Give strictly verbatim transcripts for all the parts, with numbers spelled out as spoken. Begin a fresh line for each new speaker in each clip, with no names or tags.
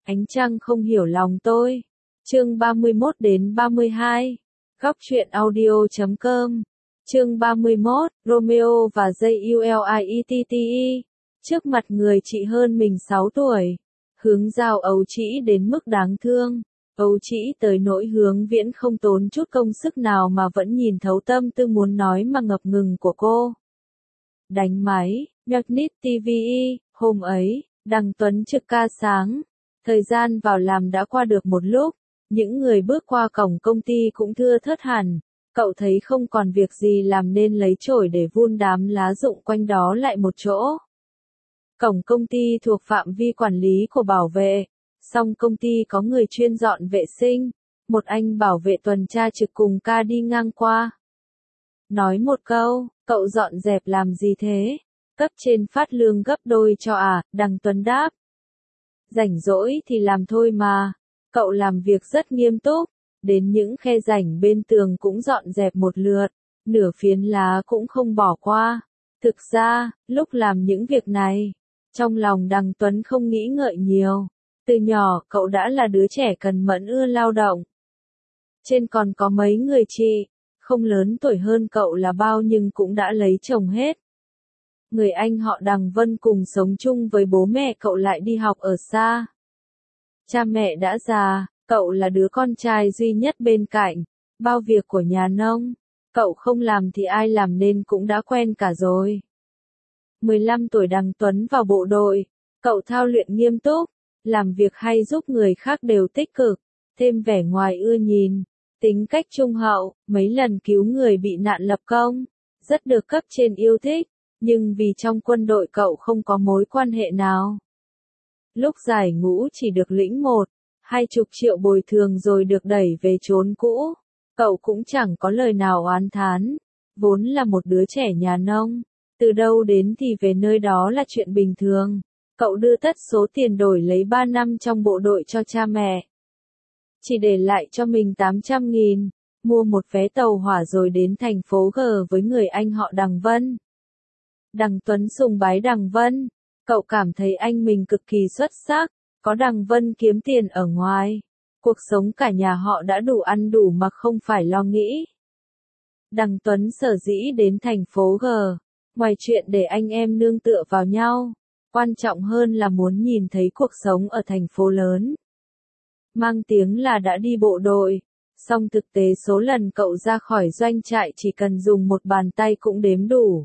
Ánh trăng không hiểu lòng tôi. Chương ba mươi mốt đến ba mươi hai. Góc truyện audio chấm com. Chương ba mươi mốt, Romeo và Juliet. Trước mặt người chị hơn mình sáu tuổi. Hướng Giao ấu trĩ đến mức đáng thương. Ấu trĩ tới nỗi Hướng Viễn không tốn chút công sức nào mà vẫn nhìn thấu tâm tư muốn nói mà ngập ngừng của cô. Đánh máy, Magnet ti vi, hôm ấy, Đằng Tuấn trực ca sáng. Thời gian vào làm đã qua được một lúc, những người bước qua cổng công ty cũng thưa thớt hẳn. Cậu thấy không còn việc gì làm nên lấy chổi để vun đám lá rụng quanh đó lại một chỗ. Cổng công ty thuộc phạm vi quản lý của bảo vệ, song công ty có người chuyên dọn vệ sinh, một anh bảo vệ tuần tra trực cùng ca đi ngang qua. Nói một câu, cậu dọn dẹp làm gì thế? Cấp trên phát lương gấp đôi cho à, Đằng Tuấn đáp. Rảnh rỗi thì làm thôi mà, cậu làm việc rất nghiêm túc, đến những khe rãnh bên tường cũng dọn dẹp một lượt, nửa phiến lá cũng không bỏ qua. Thực ra, lúc làm những việc này, trong lòng Đằng Tuấn không nghĩ ngợi nhiều, từ nhỏ cậu đã là đứa trẻ cần mẫn ưa lao động. Trên còn có mấy người chị, không lớn tuổi hơn cậu là bao nhưng cũng đã lấy chồng hết. Người anh họ Đằng Vân cùng sống chung với bố mẹ cậu lại đi học ở xa. Cha mẹ đã già, cậu là đứa con trai duy nhất bên cạnh, bao việc của nhà nông, cậu không làm thì ai làm nên cũng đã quen cả rồi. mười lăm tuổi Đằng Tuấn vào bộ đội, cậu thao luyện nghiêm túc, làm việc hay giúp người khác đều tích cực, thêm vẻ ngoài ưa nhìn, tính cách trung hậu, mấy lần cứu người bị nạn lập công, rất được cấp trên yêu thích. Nhưng vì trong quân đội cậu không có mối quan hệ nào. Lúc giải ngũ chỉ được lĩnh một, hai chục triệu bồi thường rồi được đẩy về chốn cũ. Cậu cũng chẳng có lời nào oán thán. Vốn là một đứa trẻ nhà nông. Từ đâu đến thì về nơi đó là chuyện bình thường. Cậu đưa tất số tiền đổi lấy ba năm trong bộ đội cho cha mẹ. Chỉ để lại cho mình tám trăm nghìn. Mua một vé tàu hỏa rồi đến thành phố G với người anh họ Đằng Vân. Đằng Tuấn sùng bái Đằng Vân, cậu cảm thấy anh mình cực kỳ xuất sắc, có Đằng Vân kiếm tiền ở ngoài, cuộc sống cả nhà họ đã đủ ăn đủ mặc không phải lo nghĩ. Đằng Tuấn sở dĩ đến thành phố G, ngoài chuyện để anh em nương tựa vào nhau, quan trọng hơn là muốn nhìn thấy cuộc sống ở thành phố lớn. Mang tiếng là đã đi bộ đội, song thực tế số lần cậu ra khỏi doanh trại chỉ cần dùng một bàn tay cũng đếm đủ.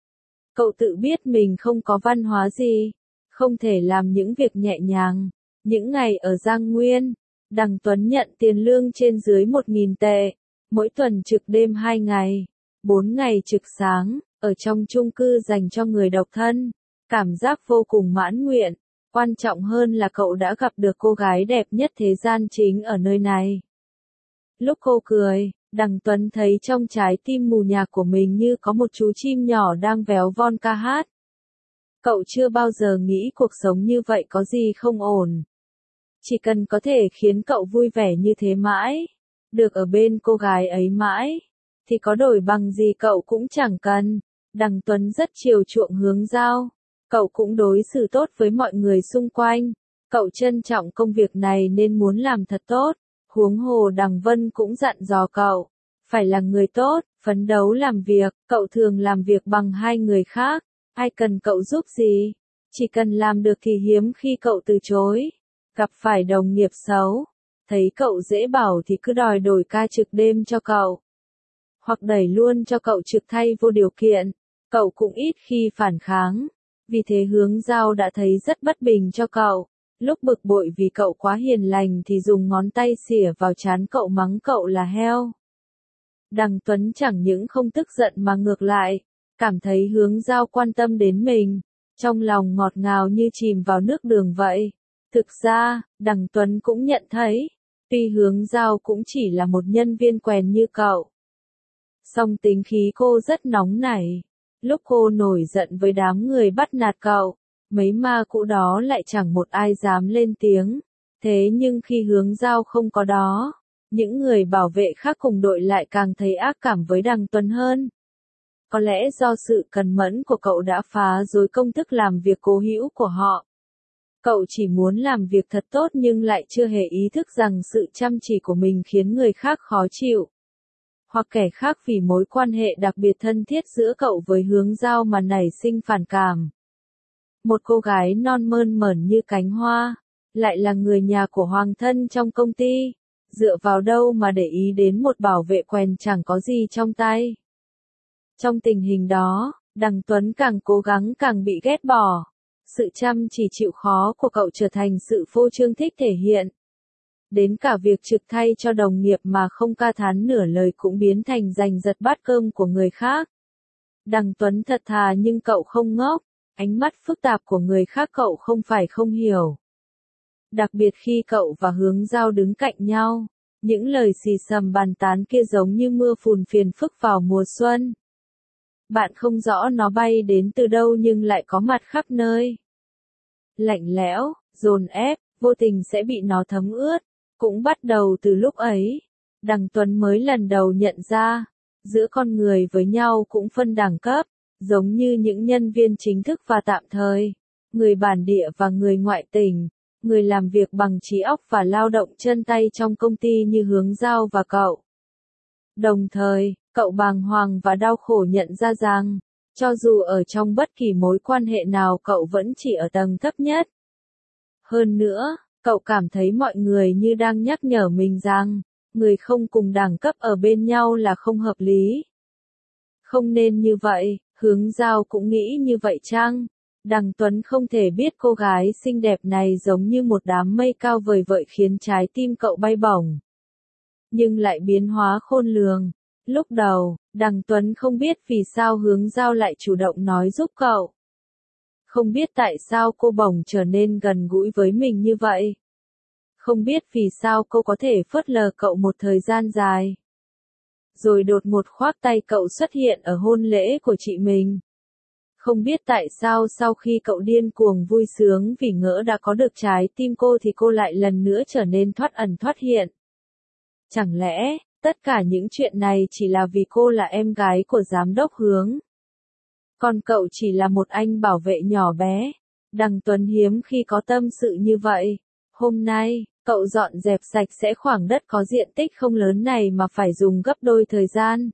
Cậu tự biết mình không có văn hóa gì, không thể làm những việc nhẹ nhàng. Những ngày ở Giang Nguyên, Đằng Tuấn nhận tiền lương trên dưới một nghìn tệ, mỗi tuần trực đêm hai ngày, bốn ngày trực sáng, ở trong chung cư dành cho người độc thân. Cảm giác vô cùng mãn nguyện, quan trọng hơn là cậu đã gặp được cô gái đẹp nhất thế gian chính ở nơi này. Lúc cô cười, Đằng Tuấn thấy trong trái tim mù nhạc của mình như có một chú chim nhỏ đang véo von ca hát. Cậu chưa bao giờ nghĩ cuộc sống như vậy có gì không ổn. Chỉ cần có thể khiến cậu vui vẻ như thế mãi, được ở bên cô gái ấy mãi, thì có đổi bằng gì cậu cũng chẳng cần. Đằng Tuấn rất chiều chuộng Hướng Giao, cậu cũng đối xử tốt với mọi người xung quanh. Cậu trân trọng công việc này nên muốn làm thật tốt. Huống hồ Đằng Vân cũng dặn dò cậu, phải là người tốt, phấn đấu làm việc, cậu thường làm việc bằng hai người khác, ai cần cậu giúp gì, chỉ cần làm được thì hiếm khi cậu từ chối. Gặp phải đồng nghiệp xấu, thấy cậu dễ bảo thì cứ đòi đổi ca trực đêm cho cậu, hoặc đẩy luôn cho cậu trực thay vô điều kiện, cậu cũng ít khi phản kháng, vì thế Hướng Giao đã thấy rất bất bình cho cậu. Lúc bực bội vì cậu quá hiền lành thì dùng ngón tay xỉa vào trán cậu mắng cậu là heo. Đằng Tuấn chẳng những không tức giận mà ngược lại, cảm thấy Hướng Giao quan tâm đến mình, trong lòng ngọt ngào như chìm vào nước đường vậy. Thực ra, Đằng Tuấn cũng nhận thấy, tuy Hướng Giao cũng chỉ là một nhân viên quèn như cậu, song tính khí cô rất nóng nảy. Lúc cô nổi giận với đám người bắt nạt cậu, mấy ma cũ đó lại chẳng một ai dám lên tiếng. Thế nhưng khi Hướng Giao không có đó, những người bảo vệ khác cùng đội lại càng thấy ác cảm với Đằng Tuấn hơn. Có lẽ do sự cần mẫn của cậu đã phá rối công thức làm việc cố hữu của họ. Cậu chỉ muốn làm việc thật tốt nhưng lại chưa hề ý thức rằng sự chăm chỉ của mình khiến người khác khó chịu. Hoặc kẻ khác vì mối quan hệ đặc biệt thân thiết giữa cậu với Hướng Giao mà nảy sinh phản cảm. Một cô gái non mơn mởn như cánh hoa, lại là người nhà của hoàng thân trong công ty, dựa vào đâu mà để ý đến một bảo vệ quèn chẳng có gì trong tay. Trong tình hình đó, Đằng Tuấn càng cố gắng càng bị ghét bỏ. Sự chăm chỉ chịu khó của cậu trở thành sự phô trương thích thể hiện. Đến cả việc trực thay cho đồng nghiệp mà không ca thán nửa lời cũng biến thành giành giật bát cơm của người khác. Đằng Tuấn thật thà nhưng cậu không ngốc, ánh mắt phức tạp của người khác cậu không phải không hiểu. Đặc biệt khi cậu và Hướng Giao đứng cạnh nhau, những lời xì xầm bàn tán kia giống như mưa phùn phiền phức vào mùa xuân. Bạn không rõ nó bay đến từ đâu nhưng lại có mặt khắp nơi. Lạnh lẽo, dồn ép, vô tình sẽ bị nó thấm ướt. Cũng bắt đầu từ lúc ấy, Đằng Tuấn mới lần đầu nhận ra, giữa con người với nhau cũng phân đẳng cấp, giống như những nhân viên chính thức và tạm thời, người bản địa và người ngoại tỉnh, người làm việc bằng trí óc và lao động chân tay trong công ty như Hướng Giao và cậu. Đồng thời, cậu bàng hoàng và đau khổ nhận ra rằng, cho dù ở trong bất kỳ mối quan hệ nào cậu vẫn chỉ ở tầng thấp nhất. Hơn nữa, cậu cảm thấy mọi người như đang nhắc nhở mình rằng, người không cùng đẳng cấp ở bên nhau là không hợp lý. Không nên như vậy, Hướng Giao cũng nghĩ như vậy chăng? Đằng Tuấn không thể biết cô gái xinh đẹp này giống như một đám mây cao vời vợi khiến trái tim cậu bay bổng. Nhưng lại biến hóa khôn lường. Lúc đầu, Đằng Tuấn không biết vì sao Hướng Giao lại chủ động nói giúp cậu. Không biết tại sao cô bỗng trở nên gần gũi với mình như vậy. Không biết vì sao cô có thể phớt lờ cậu một thời gian dài. Rồi đột ngột khoác tay cậu xuất hiện ở hôn lễ của chị mình. Không biết tại sao sau khi cậu điên cuồng vui sướng vì ngỡ đã có được trái tim cô thì cô lại lần nữa trở nên thoát ẩn thoát hiện. Chẳng lẽ, tất cả những chuyện này chỉ là vì cô là em gái của giám đốc Hướng? Còn cậu chỉ là một anh bảo vệ nhỏ bé. Đằng Tuấn hiếm khi có tâm sự như vậy. Hôm nay, cậu dọn dẹp sạch sẽ khoảng đất có diện tích không lớn này mà phải dùng gấp đôi thời gian.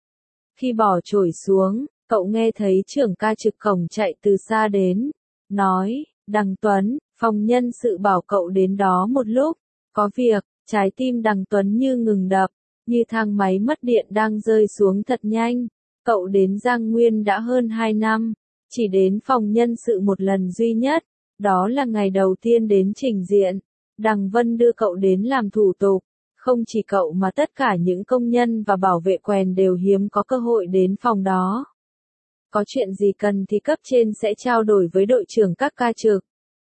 Khi bỏ chổi xuống, cậu nghe thấy trưởng ca trực cổng chạy từ xa đến. Nói, Đằng Tuấn, phòng nhân sự bảo cậu đến đó một lúc. Có việc, trái tim Đằng Tuấn như ngừng đập, như thang máy mất điện đang rơi xuống thật nhanh. Cậu đến Giang Nguyên đã hơn hai năm, chỉ đến phòng nhân sự một lần duy nhất, đó là ngày đầu tiên đến trình diện. Đằng Vân đưa cậu đến làm thủ tục, không chỉ cậu mà tất cả những công nhân và bảo vệ quèn đều hiếm có cơ hội đến phòng đó. Có chuyện gì cần thì cấp trên sẽ trao đổi với đội trưởng các ca trực.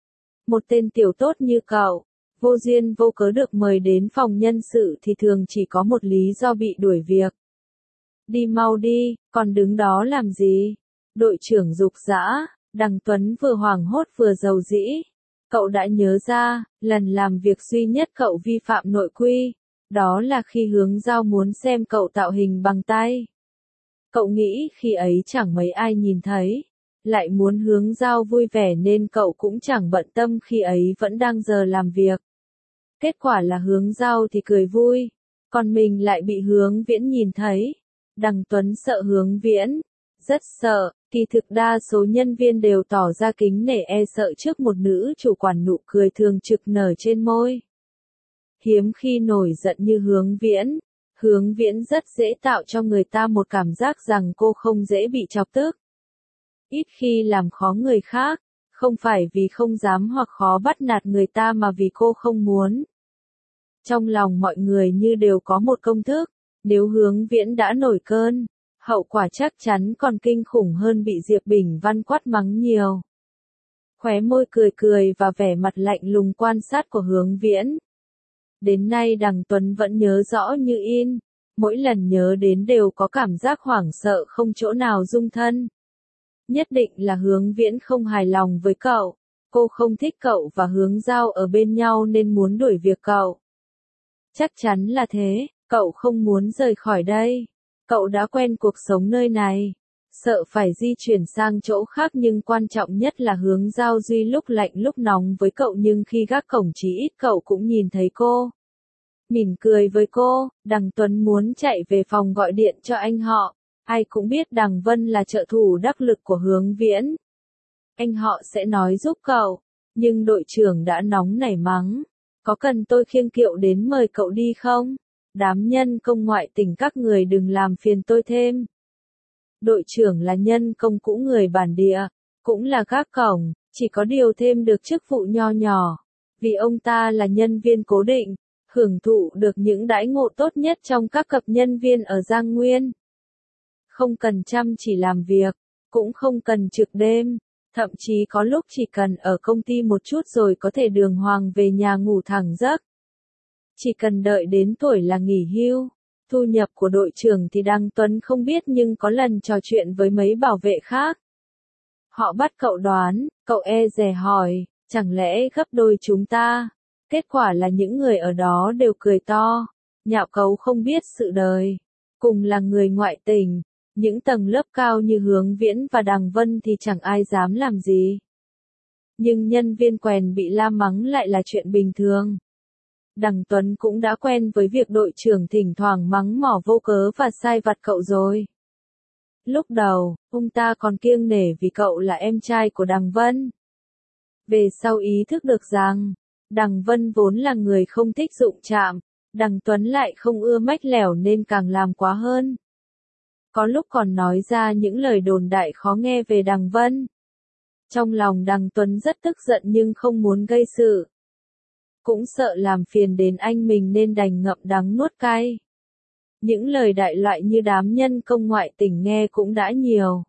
Một tên tiểu tốt như cậu, vô duyên vô cớ được mời đến phòng nhân sự thì thường chỉ có một lý do bị đuổi việc. Đi mau đi, còn đứng đó làm gì? Đội trưởng giục giã. Đằng Tuấn vừa hoảng hốt vừa giàu dĩ. Cậu đã nhớ ra, lần làm việc duy nhất cậu vi phạm nội quy. Đó là khi Hướng Giao muốn xem cậu tạo hình bằng tay. Cậu nghĩ khi ấy chẳng mấy ai nhìn thấy. Lại muốn Hướng Giao vui vẻ nên cậu cũng chẳng bận tâm khi ấy vẫn đang giờ làm việc. Kết quả là Hướng Giao thì cười vui. Còn mình lại bị Hướng Viễn nhìn thấy. Đằng Tuấn sợ Hướng Viễn. Rất sợ, kỳ thực đa số nhân viên đều tỏ ra kính nể e sợ trước một nữ chủ quản nụ cười thường trực nở trên môi. Hiếm khi nổi giận như Hướng Viễn. Hướng Viễn rất dễ tạo cho người ta một cảm giác rằng cô không dễ bị chọc tức. Ít khi làm khó người khác, không phải vì không dám hoặc khó bắt nạt người ta mà vì cô không muốn. Trong lòng mọi người như đều có một công thức, nếu Hướng Viễn đã nổi cơn, hậu quả chắc chắn còn kinh khủng hơn bị Diệp Bình Văn quát mắng nhiều. Khóe môi cười cười và vẻ mặt lạnh lùng quan sát của Hướng Viễn. Đến nay Đằng Tuấn vẫn nhớ rõ như in, mỗi lần nhớ đến đều có cảm giác hoảng sợ không chỗ nào dung thân. Nhất định là Hướng Viễn không hài lòng với cậu, cô không thích cậu và Hướng Giao ở bên nhau nên muốn đuổi việc cậu. Chắc chắn là thế, cậu không muốn rời khỏi đây. Cậu đã quen cuộc sống nơi này. sợ phải di chuyển sang chỗ khác nhưng quan trọng nhất là hướng giao duy lúc lạnh lúc nóng với cậu nhưng khi gác cổng chí ít cậu cũng nhìn thấy cô. Mỉm cười với cô, Đằng Tuấn muốn chạy về phòng gọi điện cho anh họ. Ai cũng biết Đằng Vân là trợ thủ đắc lực của Hướng Viễn. Anh họ sẽ nói giúp cậu, nhưng đội trưởng đã nóng nảy mắng. Có cần tôi khiêng kiệu đến mời cậu đi không? Đám nhân công ngoại tỉnh các người đừng làm phiền tôi thêm. Đội trưởng là nhân công cũ người bản địa, cũng là gác cổng, chỉ có điều thêm được chức vụ nho nhỏ. Vì ông ta là nhân viên cố định, hưởng thụ được những đãi ngộ tốt nhất trong các cặp nhân viên ở Giang Nguyên. Không cần chăm chỉ làm việc, cũng không cần trực đêm, thậm chí có lúc chỉ cần ở công ty một chút rồi có thể đường hoàng về nhà ngủ thẳng giấc. Chỉ cần đợi đến tuổi là nghỉ hưu. Thu nhập của đội trưởng thì Đăng Tuấn không biết nhưng có lần trò chuyện với mấy bảo vệ khác. Họ bắt cậu đoán, cậu e dè hỏi, chẳng lẽ gấp đôi chúng ta? Kết quả là những người ở đó đều cười to, nhạo cấu không biết sự đời. Cùng là người ngoại tỉnh, những tầng lớp cao như Hướng Viễn và Đằng Vân thì chẳng ai dám làm gì. Nhưng nhân viên quèn bị la mắng lại là chuyện bình thường. Đằng Tuấn cũng đã quen với việc đội trưởng thỉnh thoảng mắng mỏ vô cớ và sai vặt cậu rồi. Lúc đầu, ông ta còn kiêng nể vì cậu là em trai của Đằng Vân. Về sau ý thức được rằng, Đằng Vân vốn là người không thích đụng chạm, Đằng Tuấn lại không ưa mách lẻo nên càng làm quá hơn. Có lúc còn nói ra những lời đồn đại khó nghe về Đằng Vân. Trong lòng Đằng Tuấn rất tức giận nhưng không muốn gây sự. Cũng sợ làm phiền đến anh mình nên đành ngậm đắng nuốt cay. Những lời đại loại như đám nhân công ngoại tỉnh nghe cũng đã nhiều.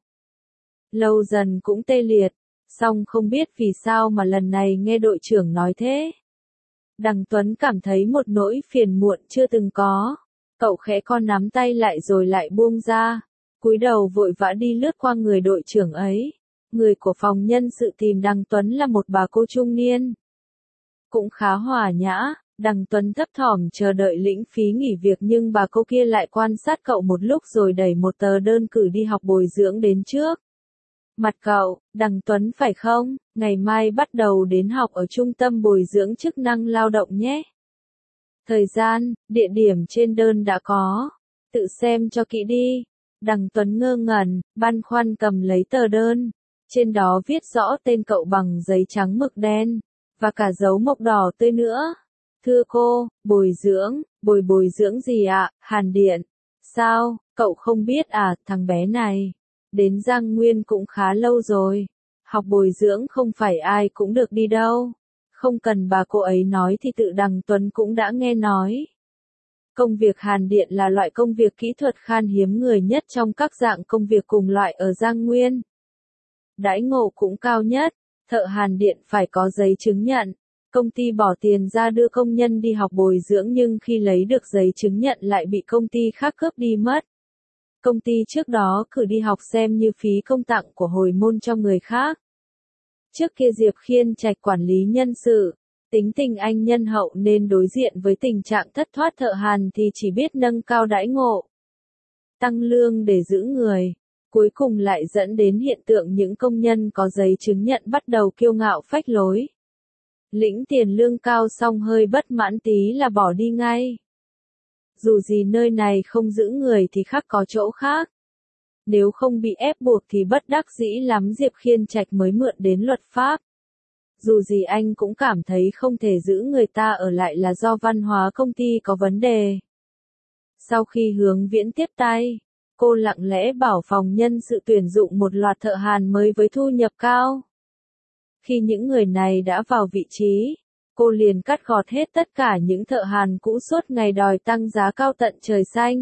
Lâu dần cũng tê liệt, song không biết vì sao mà lần này nghe đội trưởng nói thế. Đằng Tuấn cảm thấy một nỗi phiền muộn chưa từng có. Cậu khẽ con nắm tay lại rồi lại buông ra, cúi đầu vội vã đi lướt qua người đội trưởng ấy. Người của phòng nhân sự tìm Đằng Tuấn là một bà cô trung niên. Cũng khá hòa nhã, Đằng Tuấn thấp thỏm chờ đợi lĩnh phí nghỉ việc nhưng bà cô kia lại quan sát cậu một lúc rồi đẩy một tờ đơn cử đi học bồi dưỡng đến trước. Mặt cậu, Đằng Tuấn phải không, ngày mai bắt đầu đến học ở trung tâm bồi dưỡng chức năng lao động nhé. Thời gian, địa điểm trên đơn đã có, tự xem cho kỹ đi. Đằng Tuấn ngơ ngẩn, băn khoăn cầm lấy tờ đơn, trên đó viết rõ tên cậu bằng giấy trắng mực đen. Và cả dấu mộc đỏ tươi nữa. Thưa cô, bồi dưỡng, bồi bồi dưỡng gì ạ, Hàn Điện? Sao, cậu không biết à, thằng bé này. Đến Giang Nguyên cũng khá lâu rồi. Học bồi dưỡng không phải ai cũng được đi đâu. Không cần bà cô ấy nói thì tự Đằng Tuấn cũng đã nghe nói. Công việc Hàn Điện là loại công việc kỹ thuật khan hiếm người nhất trong các dạng công việc cùng loại ở Giang Nguyên. Đãi ngộ cũng cao nhất. Thợ Hàn Điện phải có giấy chứng nhận. Công ty bỏ tiền ra đưa công nhân đi học bồi dưỡng nhưng khi lấy được giấy chứng nhận lại bị công ty khác cướp đi mất. Công ty trước đó cử đi học xem như phí công tặng của hồi môn cho người khác. Trước kia Diệp Khiên Trạch quản lý nhân sự, tính tình anh nhân hậu nên đối diện với tình trạng thất thoát thợ Hàn thì chỉ biết nâng cao đãi ngộ, tăng lương để giữ người. Cuối cùng lại dẫn đến hiện tượng những công nhân có giấy chứng nhận bắt đầu kiêu ngạo phách lối. Lĩnh tiền lương cao xong hơi bất mãn tí là bỏ đi ngay. Dù gì nơi này không giữ người thì khác có chỗ khác. Nếu không bị ép buộc thì bất đắc dĩ lắm Diệp Khiên Trạch mới mượn đến luật pháp. Dù gì anh cũng cảm thấy không thể giữ người ta ở lại là do văn hóa công ty có vấn đề. Sau khi Hướng Viễn tiếp tay, cô lặng lẽ bảo phòng nhân sự tuyển dụng một loạt thợ Hàn mới với thu nhập cao. Khi những người này đã vào vị trí, cô liền cắt gọt hết tất cả những thợ Hàn cũ suốt ngày đòi tăng giá cao tận trời xanh.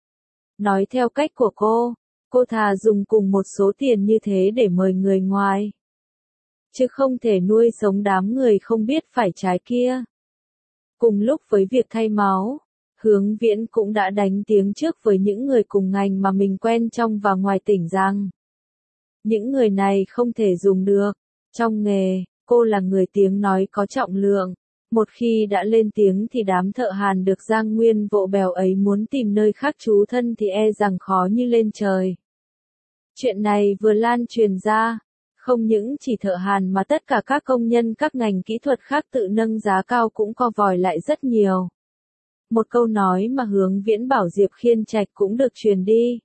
Nói theo cách của cô, cô thà dùng cùng một số tiền như thế để mời người ngoài, chứ không thể nuôi sống đám người không biết phải trái kia. Cùng lúc với việc thay máu, Hướng Viễn cũng đã đánh tiếng trước với những người cùng ngành mà mình quen trong và ngoài tỉnh rằng những người này không thể dùng được. Trong nghề, cô là người tiếng nói có trọng lượng. Một khi đã lên tiếng thì đám thợ Hàn được Giang Nguyên vỗ bèo ấy muốn tìm nơi khác trú thân thì e rằng khó như lên trời. Chuyện này vừa lan truyền ra, không những chỉ thợ hàn mà tất cả các công nhân các ngành kỹ thuật khác tự nâng giá cao cũng co vòi lại rất nhiều. Một câu nói mà Hướng Viễn bảo Diệp Khiên Trạch cũng được truyền đi.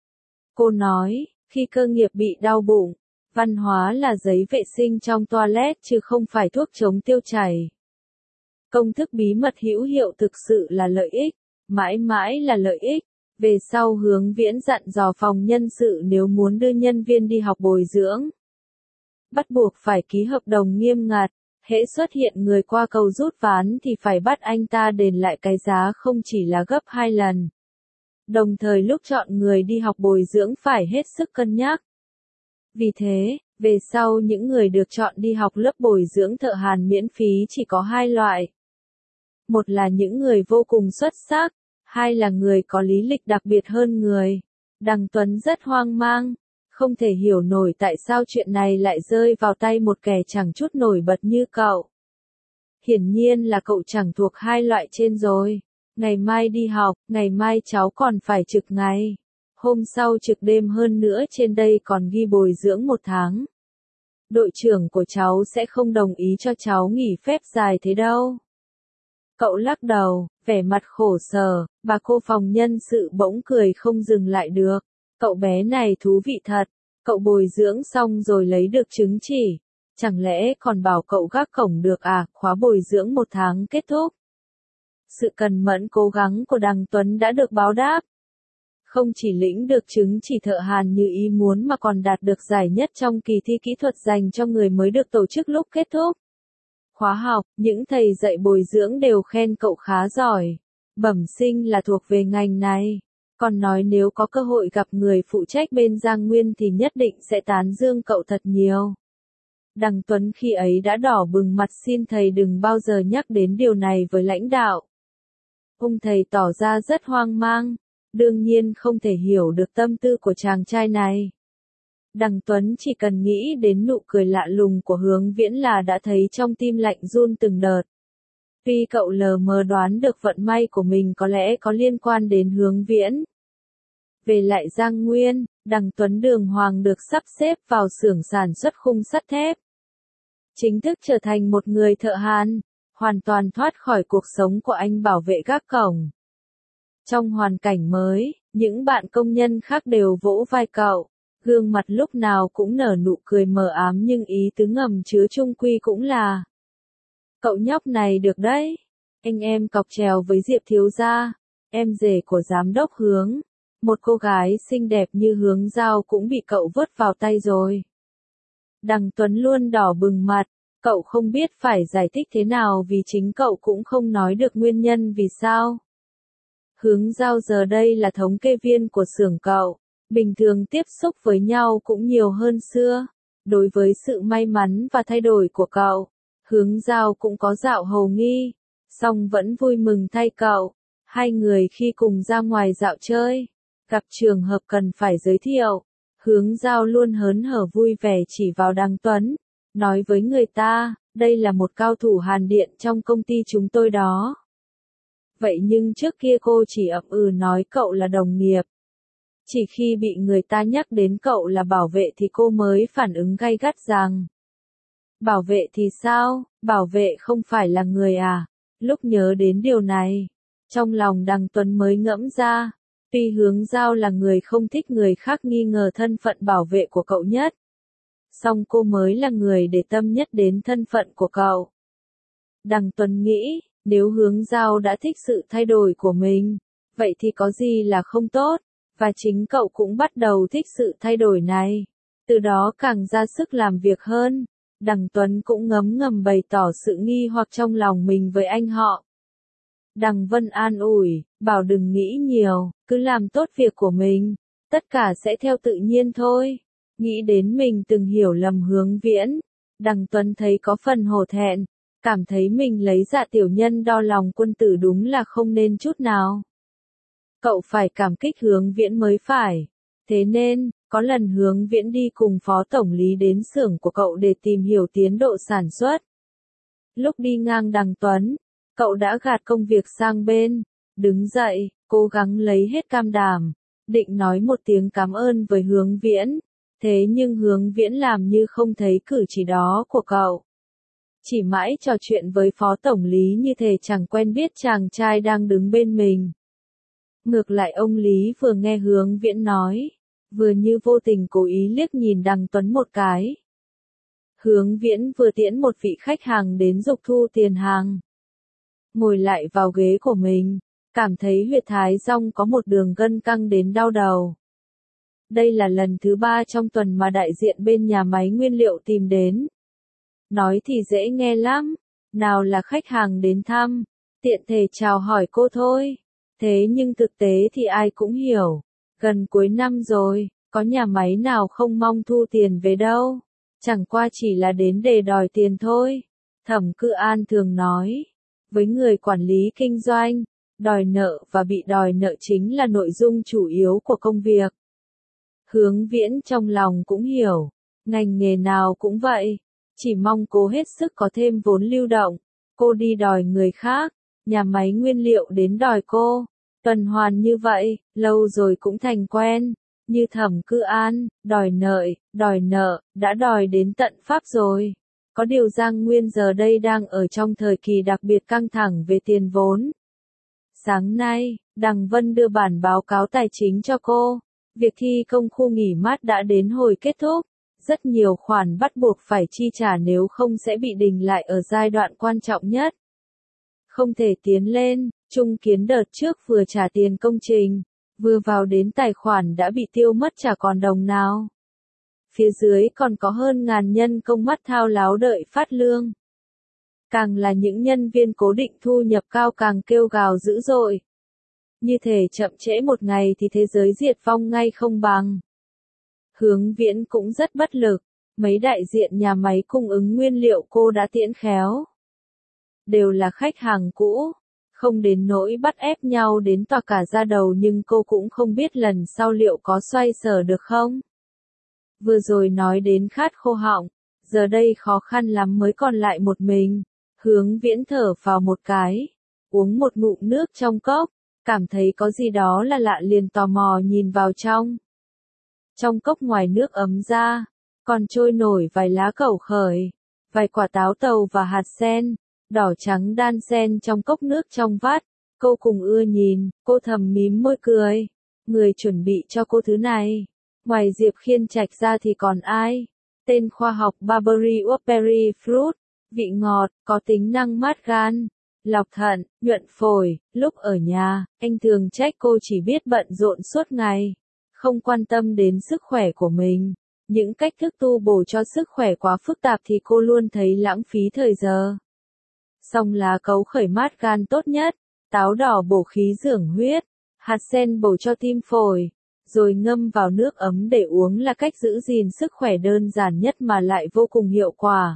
Cô nói, khi cơ nghiệp bị đau bụng, văn hóa là giấy vệ sinh trong toilet chứ không phải thuốc chống tiêu chảy. Công thức bí mật hữu hiệu thực sự là lợi ích, mãi mãi là lợi ích. Về sau Hướng Viễn dặn dò phòng nhân sự nếu muốn đưa nhân viên đi học bồi dưỡng, bắt buộc phải ký hợp đồng nghiêm ngặt, hễ xuất hiện người qua cầu rút ván thì phải bắt anh ta đền lại cái giá không chỉ là gấp hai lần. Đồng thời lúc chọn người đi học bồi dưỡng phải hết sức cân nhắc. Vì thế, về sau những người được chọn đi học lớp bồi dưỡng thợ hàn miễn phí chỉ có hai loại. Một là những người vô cùng xuất sắc, hai là người có lý lịch đặc biệt hơn người. Đằng Tuấn rất hoang mang, không thể hiểu nổi tại sao chuyện này lại rơi vào tay một kẻ chẳng chút nổi bật như cậu. Hiển nhiên là cậu chẳng thuộc hai loại trên rồi. Ngày mai đi học, ngày mai cháu còn phải trực ngày. Hôm sau trực đêm hơn nữa trên đây còn ghi bồi dưỡng một tháng. Đội trưởng của cháu sẽ không đồng ý cho cháu nghỉ phép dài thế đâu. Cậu lắc đầu, vẻ mặt khổ sở, bà cô phòng nhân sự bỗng cười không dừng lại được. Cậu bé này thú vị thật, cậu bồi dưỡng xong rồi lấy được chứng chỉ. Chẳng lẽ còn bảo cậu gác cổng được à, khóa bồi dưỡng một tháng kết thúc. Sự cần mẫn cố gắng của Đằng Tuấn đã được báo đáp. Không chỉ lĩnh được chứng chỉ thợ hàn như ý muốn mà còn đạt được giải nhất trong kỳ thi kỹ thuật dành cho người mới được tổ chức lúc kết thúc. Khóa học, những thầy dạy bồi dưỡng đều khen cậu khá giỏi. Bẩm sinh là thuộc về ngành này. Còn nói nếu có cơ hội gặp người phụ trách bên Giang Nguyên thì nhất định sẽ tán dương cậu thật nhiều. Đằng Tuấn khi ấy đã đỏ bừng mặt xin thầy đừng bao giờ nhắc đến điều này với lãnh đạo. Ông thầy tỏ ra rất hoang mang, đương nhiên không thể hiểu được tâm tư của chàng trai này. Đằng Tuấn chỉ cần nghĩ đến nụ cười lạ lùng của Hướng Viễn là đã thấy trong tim lạnh run từng đợt. Tuy cậu lờ mờ đoán được vận may của mình có lẽ có liên quan đến Hướng Viễn. Về lại Giang Nguyên, Đằng Tuấn đường hoàng được sắp xếp vào xưởng sản xuất khung sắt thép. Chính thức trở thành một người thợ hàn, hoàn toàn thoát khỏi cuộc sống của anh bảo vệ gác cổng. Trong hoàn cảnh mới, những bạn công nhân khác đều vỗ vai cậu, gương mặt lúc nào cũng nở nụ cười mờ ám nhưng ý tứ ngầm chứa chung quy cũng là: cậu nhóc này được đấy, anh em cọc trèo với Diệp thiếu gia, em rể của giám đốc Hướng. Một cô gái xinh đẹp như Hướng Giao cũng bị cậu vớt vào tay rồi. Đằng Tuấn luôn đỏ bừng mặt, cậu không biết phải giải thích thế nào vì chính cậu cũng không nói được nguyên nhân vì sao. Hướng Giao giờ đây là thống kê viên của xưởng cậu, bình thường tiếp xúc với nhau cũng nhiều hơn xưa. Đối với sự may mắn và thay đổi của cậu, Hướng Giao cũng có dạo hầu nghi, song vẫn vui mừng thay cậu. Hai người khi cùng ra ngoài dạo chơi, gặp trường hợp cần phải giới thiệu, Hướng Giao luôn hớn hở vui vẻ chỉ vào Đằng Tuấn, nói với người ta, đây là một cao thủ hàn điện trong công ty chúng tôi đó. Vậy nhưng trước kia cô chỉ ậm ừ nói cậu là đồng nghiệp. Chỉ khi bị người ta nhắc đến cậu là bảo vệ thì cô mới phản ứng gay gắt rằng: bảo vệ thì sao, bảo vệ không phải là người à? Lúc nhớ đến điều này, trong lòng Đằng Tuấn mới ngẫm ra, tuy Hướng Giao là người không thích người khác nghi ngờ thân phận bảo vệ của cậu nhất, song cô mới là người để tâm nhất đến thân phận của cậu. Đằng Tuấn nghĩ, nếu Hướng Giao đã thích sự thay đổi của mình, vậy thì có gì là không tốt, và chính cậu cũng bắt đầu thích sự thay đổi này, từ đó càng ra sức làm việc hơn. Đằng Tuấn cũng ngấm ngầm bày tỏ sự nghi hoặc trong lòng mình với anh họ. Đằng Vân an ủi, bảo đừng nghĩ nhiều, cứ làm tốt việc của mình, tất cả sẽ theo tự nhiên thôi. Nghĩ đến mình từng hiểu lầm Hướng Viễn, Đằng Tuấn thấy có phần hổ thẹn, cảm thấy mình lấy dạ tiểu nhân đo lòng quân tử đúng là không nên chút nào. Cậu phải cảm kích Hướng Viễn mới phải. Thế nên, có lần Hướng Viễn đi cùng Phó Tổng lý đến xưởng của cậu để tìm hiểu tiến độ sản xuất. Lúc đi ngang Đằng Tuấn, cậu đã gạt công việc sang bên, đứng dậy, cố gắng lấy hết can đảm, định nói một tiếng cảm ơn với Hướng Viễn, thế nhưng Hướng Viễn làm như không thấy cử chỉ đó của cậu. Chỉ mãi trò chuyện với Phó Tổng Lý như thể chẳng quen biết chàng trai đang đứng bên mình. Ngược lại ông Lý vừa nghe Hướng Viễn nói, vừa như vô tình cố ý liếc nhìn Đằng Tuấn một cái. Hướng Viễn vừa tiễn một vị khách hàng đến giục thu tiền hàng. Ngồi lại vào ghế của mình, cảm thấy huyệt thái rong có một đường gân căng đến đau đầu. Đây là lần thứ ba trong tuần mà đại diện bên nhà máy nguyên liệu tìm đến. Nói thì dễ nghe lắm, nào là khách hàng đến thăm, tiện thể chào hỏi cô thôi. Thế nhưng thực tế thì ai cũng hiểu, gần cuối năm rồi, có nhà máy nào không mong thu tiền về đâu, chẳng qua chỉ là đến để đòi tiền thôi. Thẩm Cự An thường nói, với người quản lý kinh doanh, đòi nợ và bị đòi nợ chính là nội dung chủ yếu của công việc. Hướng Viễn trong lòng cũng hiểu, ngành nghề nào cũng vậy, chỉ mong cố hết sức có thêm vốn lưu động. Cô đi đòi người khác, nhà máy nguyên liệu đến đòi cô, tuần hoàn như vậy, lâu rồi cũng thành quen. Như Thẩm Cự An, đòi nợ, đòi nợ, đã đòi đến tận Pháp rồi. Có điều Giang Nguyên giờ đây đang ở trong thời kỳ đặc biệt căng thẳng về tiền vốn. Sáng nay, Đằng Vân đưa bản báo cáo tài chính cho cô. Việc thi công khu nghỉ mát đã đến hồi kết thúc. Rất nhiều khoản bắt buộc phải chi trả nếu không sẽ bị đình lại ở giai đoạn quan trọng nhất. Không thể tiến lên, Trung Kiến đợt trước vừa trả tiền công trình, vừa vào đến tài khoản đã bị tiêu mất chả còn đồng nào. Phía dưới còn có hơn ngàn nhân công mắt thao láo đợi phát lương. Càng là những nhân viên cố định thu nhập cao càng kêu gào dữ dội. Như thể chậm trễ một ngày thì thế giới diệt vong ngay không bằng. Hướng Viễn cũng rất bất lực, mấy đại diện nhà máy cung ứng nguyên liệu cô đã tiễn khéo. Đều là khách hàng cũ, không đến nỗi bắt ép nhau đến tòa cả da đầu nhưng cô cũng không biết lần sau liệu có xoay sở được không. Vừa rồi nói đến khát khô họng, giờ đây khó khăn lắm mới còn lại một mình. Hướng Viễn thở vào một cái, uống một ngụm nước trong cốc, cảm thấy có gì đó là lạ liền tò mò nhìn vào trong. Trong cốc ngoài nước ấm ra, còn trôi nổi vài lá cẩu khởi, vài quả táo tàu và hạt sen, đỏ trắng đan xen trong cốc nước trong vắt. Cô cùng ưa nhìn, cô thầm mím môi cười. Người chuẩn bị cho cô thứ này, ngoài Diệp Khiên Trạch ra thì còn ai? Tên khoa học Barberry Berry Fruit, vị ngọt, có tính năng mát gan, lọc thận, nhuận phổi. Lúc ở nhà, anh thường trách cô chỉ biết bận rộn suốt ngày, không quan tâm đến sức khỏe của mình. Những cách thức tu bổ cho sức khỏe quá phức tạp thì cô luôn thấy lãng phí thời giờ. Song lá cấu khởi mát gan tốt nhất, táo đỏ bổ khí dưỡng huyết, hạt sen bổ cho tim phổi, rồi ngâm vào nước ấm để uống là cách giữ gìn sức khỏe đơn giản nhất mà lại vô cùng hiệu quả.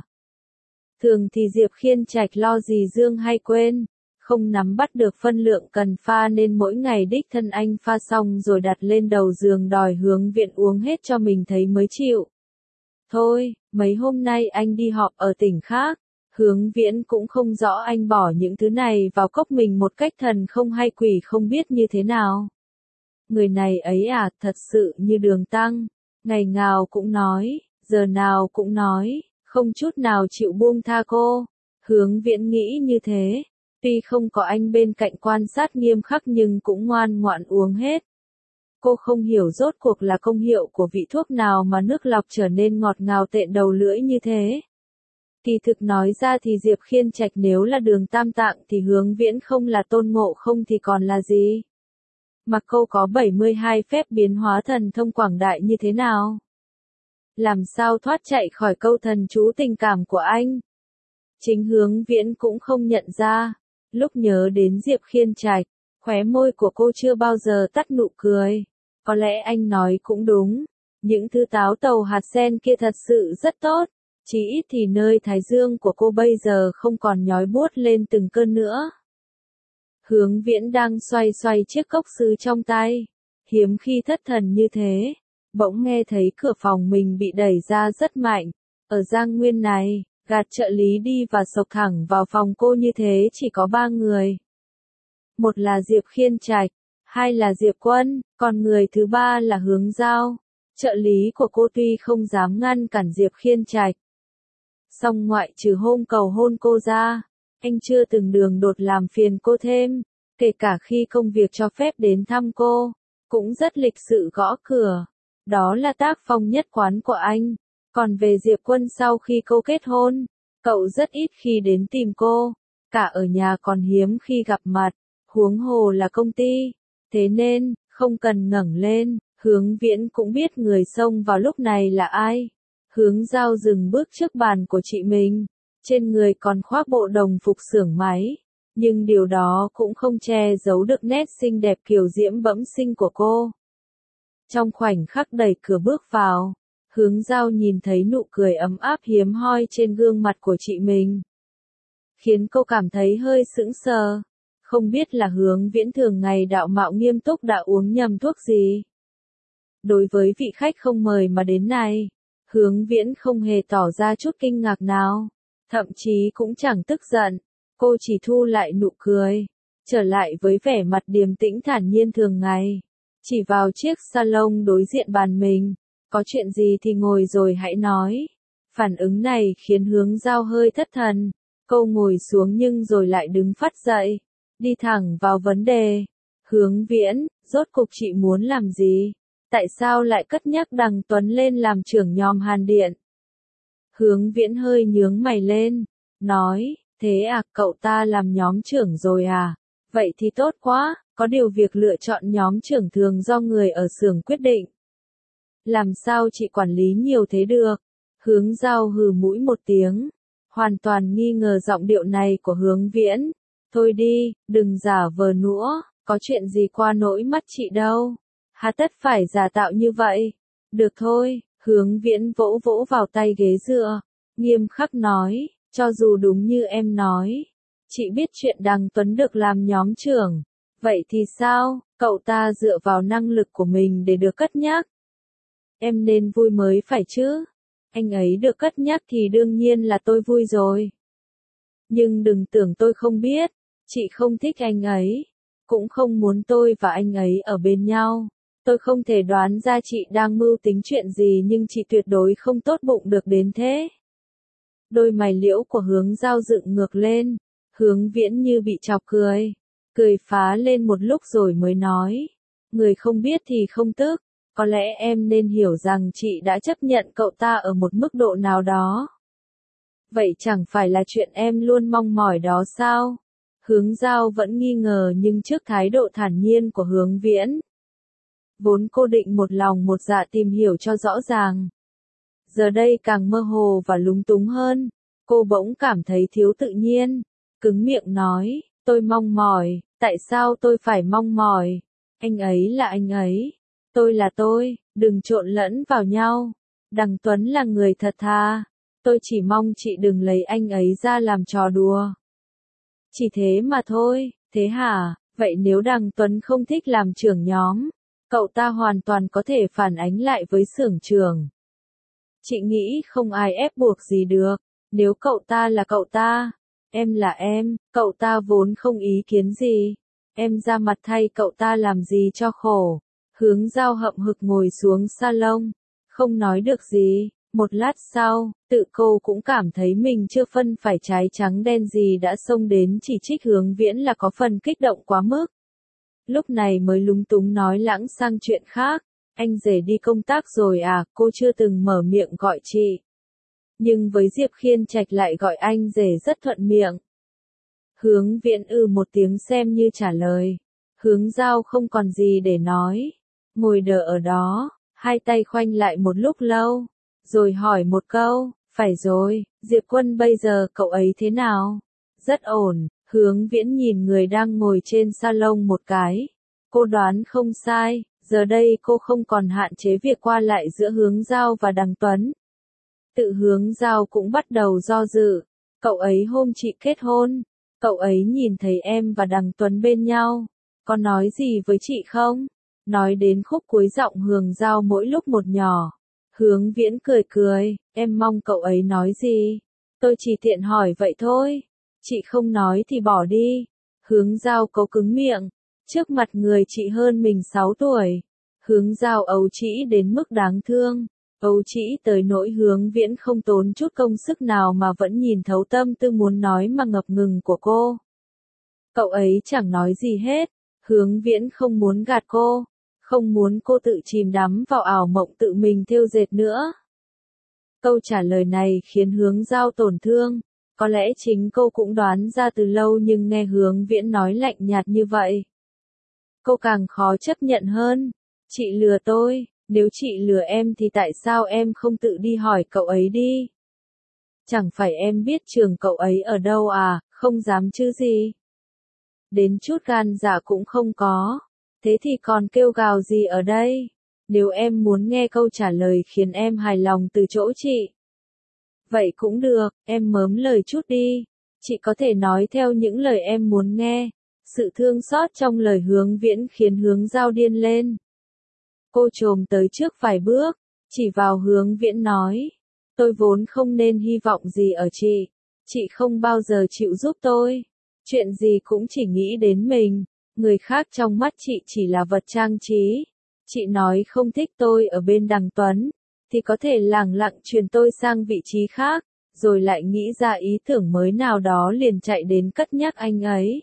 Thường thì Diệp Khiên Trạch lo gì dương hay quên, không nắm bắt được phân lượng cần pha nên mỗi ngày đích thân anh pha xong rồi đặt lên đầu giường đòi Hướng Viễn uống hết cho mình thấy mới chịu. Thôi, mấy hôm nay anh đi họp ở tỉnh khác, Hướng Viễn cũng không rõ anh bỏ những thứ này vào cốc mình một cách thần không hay quỷ không biết như thế nào. Người này ấy à, thật sự như Đường Tăng, ngày nào cũng nói, giờ nào cũng nói, không chút nào chịu buông tha cô. Hướng Viễn nghĩ như thế, tuy không có anh bên cạnh quan sát nghiêm khắc nhưng cũng ngoan ngoãn uống hết. Cô không hiểu rốt cuộc là công hiệu của vị thuốc nào mà nước lọc trở nên ngọt ngào tện đầu lưỡi như thế. Kỳ thực nói ra thì Diệp Khiên Trạch nếu là Đường Tam Tạng thì Hướng Viễn không là Tôn Ngộ Không thì còn là gì? Mặc câu có bảy mươi hai phép biến hóa thần thông quảng đại như thế nào? Làm sao thoát chạy khỏi câu thần chú tình cảm của anh? Chính Hướng Viễn cũng không nhận ra. Lúc nhớ đến Diệp Khiên Trạch, khóe môi của cô chưa bao giờ tắt nụ cười. Có lẽ anh nói cũng đúng. Những thứ táo tàu hạt sen kia thật sự rất tốt. Chỉ ít thì nơi thái dương của cô bây giờ không còn nhói buốt lên từng cơn nữa. Hướng Viễn đang xoay xoay chiếc cốc sứ trong tay. Hiếm khi thất thần như thế. Bỗng nghe thấy cửa phòng mình bị đẩy ra rất mạnh. Ở Giang Nguyên này, gạt trợ lý đi và sộc thẳng vào phòng cô như thế chỉ có ba người. Một là Diệp Khiên Trạch, hai là Diệp Quân, còn người thứ ba là Hướng Giao. Trợ lý của cô tuy không dám ngăn cản Diệp Khiên Trạch, song ngoại trừ hôm cầu hôn cô ra, anh chưa từng đường đột làm phiền cô thêm, kể cả khi công việc cho phép đến thăm cô, cũng rất lịch sự gõ cửa. Đó là tác phong nhất quán của anh. Còn về Diệp Quân sau khi cô kết hôn, cậu rất ít khi đến tìm cô, cả ở nhà còn hiếm khi gặp mặt, huống hồ là công ty. Thế nên, không cần ngẩng lên, Hướng Viễn cũng biết người xông vào lúc này là ai. Hướng Giao dừng bước trước bàn của chị mình, trên người còn khoác bộ đồng phục xưởng máy, nhưng điều đó cũng không che giấu được nét xinh đẹp kiều diễm bẩm sinh của cô. Trong khoảnh khắc đẩy cửa bước vào, Hướng Giao nhìn thấy nụ cười ấm áp hiếm hoi trên gương mặt của chị mình, khiến cô cảm thấy hơi sững sờ. Không biết là Hướng Viễn thường ngày đạo mạo nghiêm túc đã uống nhầm thuốc gì. Đối với vị khách không mời mà đến này, Hướng Viễn không hề tỏ ra chút kinh ngạc nào, thậm chí cũng chẳng tức giận, cô chỉ thu lại nụ cười, trở lại với vẻ mặt điềm tĩnh thản nhiên thường ngày, chỉ vào chiếc salon đối diện bàn mình, có chuyện gì thì ngồi rồi hãy nói. Phản ứng này khiến Hướng Giao hơi thất thần, cô ngồi xuống nhưng rồi lại đứng phắt dậy, đi thẳng vào vấn đề. Hướng Viễn, rốt cục chị muốn làm gì? Tại sao lại cất nhắc Đằng Tuấn lên làm trưởng nhóm Hàn Điện? Hướng Viễn hơi nhướng mày lên, nói, thế à, cậu ta làm nhóm trưởng rồi à? Vậy thì tốt quá, có điều việc lựa chọn nhóm trưởng thường do người ở xưởng quyết định. Làm sao chị quản lý nhiều thế được? Hướng Giao hừ mũi một tiếng, hoàn toàn nghi ngờ giọng điệu này của Hướng Viễn. Thôi đi, đừng giả vờ nữa, có chuyện gì qua nỗi mắt chị đâu. Hà tất phải giả tạo như vậy. Được thôi, Hướng Viễn vỗ vỗ vào tay ghế dựa, nghiêm khắc nói, cho dù đúng như em nói, chị biết chuyện Đằng Tuấn được làm nhóm trưởng. Vậy thì sao, cậu ta dựa vào năng lực của mình để được cất nhắc. Em nên vui mới phải chứ. Anh ấy được cất nhắc thì đương nhiên là tôi vui rồi. Nhưng đừng tưởng tôi không biết, chị không thích anh ấy, cũng không muốn tôi và anh ấy ở bên nhau. Tôi không thể đoán ra chị đang mưu tính chuyện gì nhưng chị tuyệt đối không tốt bụng được đến thế. Đôi mày liễu của Hướng Giao dựng ngược lên, Hướng Viễn như bị chọc cười, cười phá lên một lúc rồi mới nói, người không biết thì không tức, có lẽ em nên hiểu rằng chị đã chấp nhận cậu ta ở một mức độ nào đó. Vậy chẳng phải là chuyện em luôn mong mỏi đó sao? Hướng Giao vẫn nghi ngờ nhưng trước thái độ thản nhiên của Hướng Viễn, vốn cô định một lòng một dạ tìm hiểu cho rõ ràng, giờ đây càng mơ hồ và lúng túng hơn. Cô bỗng cảm thấy thiếu tự nhiên, cứng miệng nói, tôi mong mỏi, tại sao tôi phải mong mỏi? Anh ấy là anh ấy, tôi là tôi, đừng trộn lẫn vào nhau. Đằng Tuấn là người thật thà, tôi chỉ mong chị đừng lấy anh ấy ra làm trò đùa. Chỉ thế mà thôi, thế hả? Vậy nếu Đằng Tuấn không thích làm trưởng nhóm, cậu ta hoàn toàn có thể phản ánh lại với xưởng trưởng. Chị nghĩ không ai ép buộc gì được, nếu cậu ta là cậu ta, em là em, cậu ta vốn không ý kiến gì, em ra mặt thay cậu ta làm gì cho khổ. Hướng Giao hậm hực ngồi xuống salon, không nói được gì. Một lát sau, tự cô cũng cảm thấy mình chưa phân phải trái trắng đen gì đã xông đến chỉ trích Hướng Viễn là có phần kích động quá mức. Lúc này mới lúng túng nói lãng sang chuyện khác, anh rể đi công tác rồi à? Cô chưa từng mở miệng gọi chị, nhưng với Diệp Khiên Trạch lại gọi anh rể rất thuận miệng. Hướng Viễn ừ một tiếng xem như trả lời. Hướng Giao không còn gì để nói, ngồi đợi ở đó, hai tay khoanh lại một lúc lâu, rồi hỏi một câu, phải rồi, Diệp Quân bây giờ cậu ấy thế nào? Rất ổn. Hướng Viễn nhìn người đang ngồi trên salon một cái. Cô đoán không sai, giờ đây cô không còn hạn chế việc qua lại giữa Hướng Giao và Đằng Tuấn. Tự Hướng Giao cũng bắt đầu do dự. Cậu ấy hôm chị kết hôn, cậu ấy nhìn thấy em và Đằng Tuấn bên nhau, có nói gì với chị không? Nói đến khúc cuối giọng Hướng Giao mỗi lúc một nhỏ. Hướng Viễn cười cười, em mong cậu ấy nói gì? Tôi chỉ tiện hỏi vậy thôi. Chị không nói thì bỏ đi. Hướng Giao cố cứng miệng, Trước mặt người chị hơn mình sáu tuổi. Hướng Giao ấu trĩ đến mức đáng thương. Ấu trĩ tới nỗi Hướng Viễn không tốn chút công sức nào mà vẫn nhìn thấu tâm tư muốn nói mà ngập ngừng của cô. Cậu ấy chẳng nói gì hết. Hướng Viễn không muốn gạt cô. Không muốn cô tự chìm đắm vào ảo mộng tự mình thêu dệt nữa. Câu trả lời này khiến Hướng Giao tổn thương. Có lẽ chính cô cũng đoán ra từ lâu nhưng nghe Hướng Viễn nói lạnh nhạt như vậy. Cô càng khó chấp nhận hơn. Chị lừa tôi, nếu chị lừa em thì tại sao em không tự đi hỏi cậu ấy đi? Chẳng phải em biết trường cậu ấy ở đâu à, không dám chứ gì. Đến chút gan dạ cũng không có. Thế thì còn kêu gào gì ở đây? Nếu em muốn nghe câu trả lời khiến em hài lòng từ chỗ chị. Vậy cũng được, em mớm lời chút đi. Chị có thể nói theo những lời em muốn nghe. Sự thương xót trong lời Hướng Viễn khiến Hướng Giao điên lên. Cô chồm tới trước vài bước, chỉ vào Hướng Viễn nói. Tôi vốn không nên hy vọng gì ở chị. Chị không bao giờ chịu giúp tôi. Chuyện gì cũng chỉ nghĩ đến mình. Người khác trong mắt chị chỉ là vật trang trí. Chị nói không thích tôi ở bên Đằng Tuấn, thì có thể lẳng lặng truyền tôi sang vị trí khác, rồi lại nghĩ ra ý tưởng mới nào đó liền chạy đến cất nhắc anh ấy.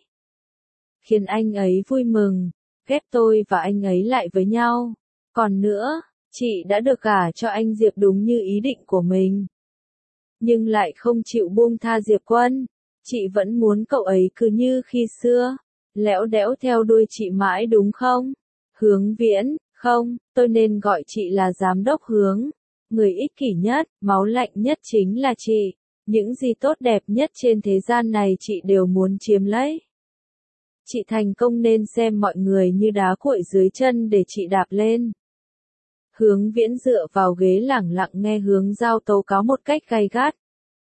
Khiến anh ấy vui mừng, ghép tôi và anh ấy lại với nhau. Còn nữa, chị đã được gả cho anh Diệp đúng như ý định của mình. Nhưng lại không chịu buông tha Diệp Quân. Chị vẫn muốn cậu ấy cứ như khi xưa, lẽo đẽo theo đuôi chị mãi đúng không? Hướng Viễn, không, tôi nên gọi chị là giám đốc Hướng. Người ích kỷ nhất, máu lạnh nhất chính là chị. Những gì tốt đẹp nhất trên thế gian này chị đều muốn chiếm lấy. Chị thành công nên xem mọi người như đá cuội dưới chân để chị đạp lên. Hướng Viễn dựa vào ghế lẳng lặng nghe Hướng Giao tố cáo một cách gay gắt.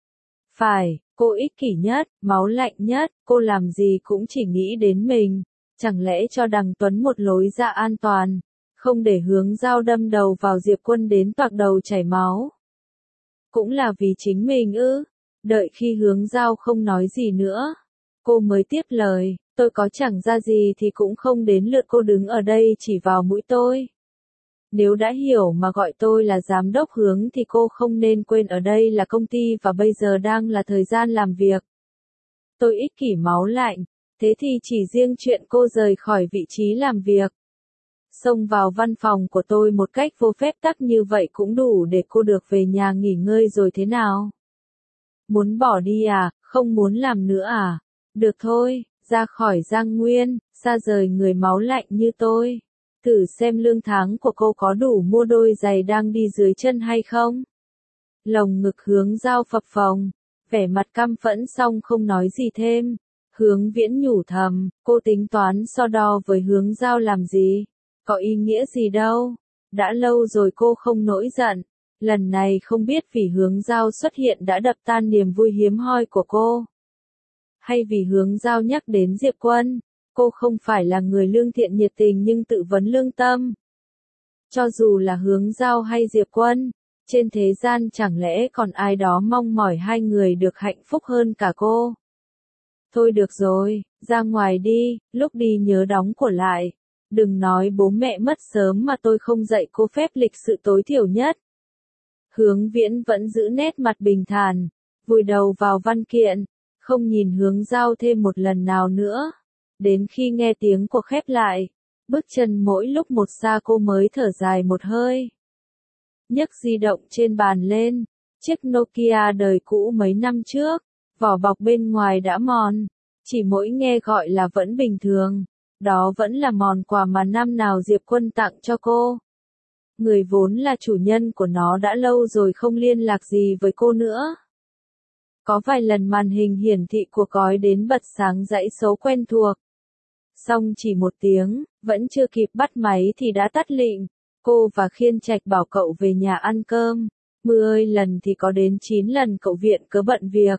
Phải, cô ích kỷ nhất, máu lạnh nhất, cô làm gì cũng chỉ nghĩ đến mình. Chẳng lẽ cho Đằng Tuấn một lối ra an toàn, không để Hướng Giao đâm đầu vào Diệp Quân đến toạc đầu chảy máu. Cũng là vì chính mình ư? Đợi khi Hướng Giao không nói gì nữa, cô mới tiếp lời, tôi có chẳng ra gì thì cũng không đến lượt cô đứng ở đây chỉ vào mũi tôi. Nếu đã hiểu mà gọi tôi là giám đốc Hướng thì cô không nên quên ở đây là công ty và bây giờ đang là thời gian làm việc. Tôi ích kỷ máu lạnh, thế thì chỉ riêng chuyện cô rời khỏi vị trí làm việc, xông vào văn phòng của tôi một cách vô phép tắc như vậy cũng đủ để cô được về nhà nghỉ ngơi rồi thế nào? Muốn bỏ đi à, không muốn làm nữa à? Được thôi, ra khỏi Giang Nguyên, xa rời người máu lạnh như tôi. Thử xem lương tháng của cô có đủ mua đôi giày đang đi dưới chân hay không? Lồng ngực Hướng Giao phập phồng, vẻ mặt căm phẫn xong không nói gì thêm. Hướng Viễn nhủ thầm, cô tính toán so đo với Hướng Giao làm gì? Có ý nghĩa gì đâu. Đã lâu rồi cô không nổi giận. Lần này không biết vì Hướng Giao xuất hiện đã đập tan niềm vui hiếm hoi của cô. Hay vì Hướng Giao nhắc đến Diệp Quân. Cô không phải là người lương thiện nhiệt tình nhưng tự vấn lương tâm. Cho dù là Hướng Giao hay Diệp Quân, trên thế gian chẳng lẽ còn ai đó mong mỏi hai người được hạnh phúc hơn cả cô. Thôi được rồi, ra ngoài đi, lúc đi nhớ đóng của lại. Đừng nói bố mẹ mất sớm mà tôi không dạy cô phép lịch sự tối thiểu nhất. Hướng Viễn vẫn giữ nét mặt bình thản, vùi đầu vào văn kiện, không nhìn Hướng Giao thêm một lần nào nữa. Đến khi nghe tiếng của khép lại, bước chân mỗi lúc một xa cô mới thở dài một hơi. Nhấc di động trên bàn lên, chiếc Nokia đời cũ mấy năm trước, vỏ bọc bên ngoài đã mòn, chỉ mỗi nghe gọi là vẫn bình thường. Đó vẫn là món quà mà năm nào Diệp Quân tặng cho cô. Người vốn là chủ nhân của nó đã lâu rồi không liên lạc gì với cô nữa. Có vài lần màn hình hiển thị cuộc gọi đến bật sáng dãy số quen thuộc. Xong chỉ một tiếng, vẫn chưa kịp bắt máy thì đã tắt lịm. Cô và Khiên Trạch bảo cậu về nhà ăn cơm. Mười lần thì có đến chín lần cậu viện cớ bận việc.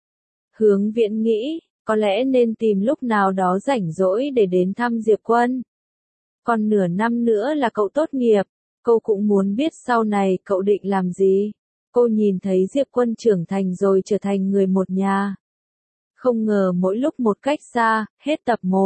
Hướng Viễn nghĩ, có lẽ nên tìm lúc nào đó rảnh rỗi để đến thăm Diệp Quân. Còn nửa năm nữa là cậu tốt nghiệp, cô cũng muốn biết sau này cậu định làm gì. Cô nhìn thấy Diệp Quân trưởng thành rồi trở thành người một nhà. Không ngờ mỗi lúc một cách xa, hết tập một.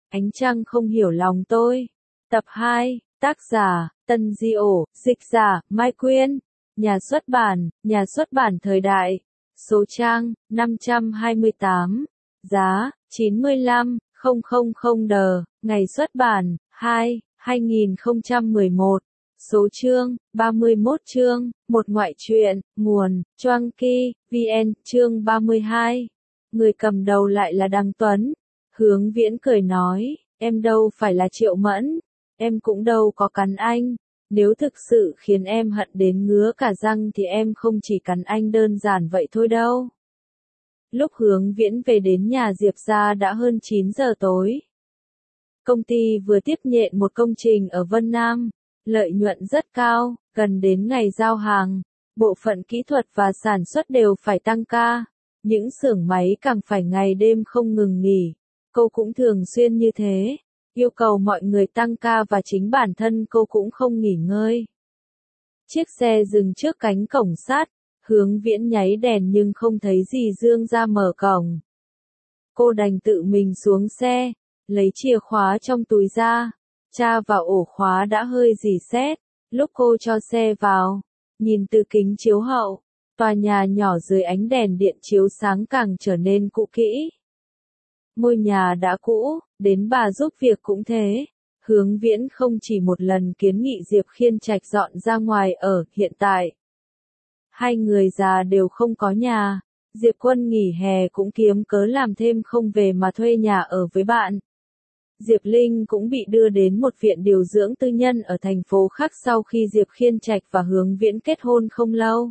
Ánh trăng không hiểu lòng tôi. Tập hai, tác giả, Tân Diệu, dịch giả, Mai Quyên. Nhà xuất bản, Nhà xuất bản Thời Đại. Số trang, năm trăm hai mươi tám. Giá, chín mươi lăm nghìn đờ. Ngày xuất bản, hai, hai nghìn không trăm mười một. Số chương, ba mươi mốt chương. Một ngoại truyện, nguồn, Choang Ki, vê en, chương ba mươi hai. Người cầm đầu lại là Đăng Tuấn. Hướng Viễn cười nói, em đâu phải là Triệu Mẫn. Em cũng đâu có cắn anh. Nếu thực sự khiến em hận đến ngứa cả răng thì em không chỉ cắn anh đơn giản vậy thôi đâu. Lúc Hướng Viễn về đến nhà Diệp gia đã hơn chín giờ tối. Công ty vừa tiếp nhận một công trình ở Vân Nam, lợi nhuận rất cao, gần đến ngày giao hàng, bộ phận kỹ thuật và sản xuất đều phải tăng ca, những xưởng máy càng phải ngày đêm không ngừng nghỉ. Cô cũng thường xuyên như thế, yêu cầu mọi người tăng ca và chính bản thân cô cũng không nghỉ ngơi. Chiếc xe dừng trước cánh cổng sắt, Hướng Viễn nháy đèn nhưng không thấy gì Dương ra mở cổng. Cô đành tự mình xuống xe, lấy chìa khóa trong túi ra, tra vào ổ khóa đã hơi rỉ sét. Lúc cô cho xe vào, nhìn từ kính chiếu hậu, tòa nhà nhỏ dưới ánh đèn điện chiếu sáng càng trở nên cũ kỹ. Ngôi nhà đã cũ, đến bà giúp việc cũng thế. Hướng Viễn không chỉ một lần kiến nghị Diệp Khiên Trạch dọn ra ngoài ở, hiện tại hai người già đều không có nhà. Diệp Quân nghỉ hè cũng kiếm cớ làm thêm không về mà thuê nhà ở với bạn. Diệp Linh cũng bị đưa đến một viện điều dưỡng tư nhân ở thành phố khác sau khi Diệp Khiên Trạch và Hướng Viễn kết hôn không lâu.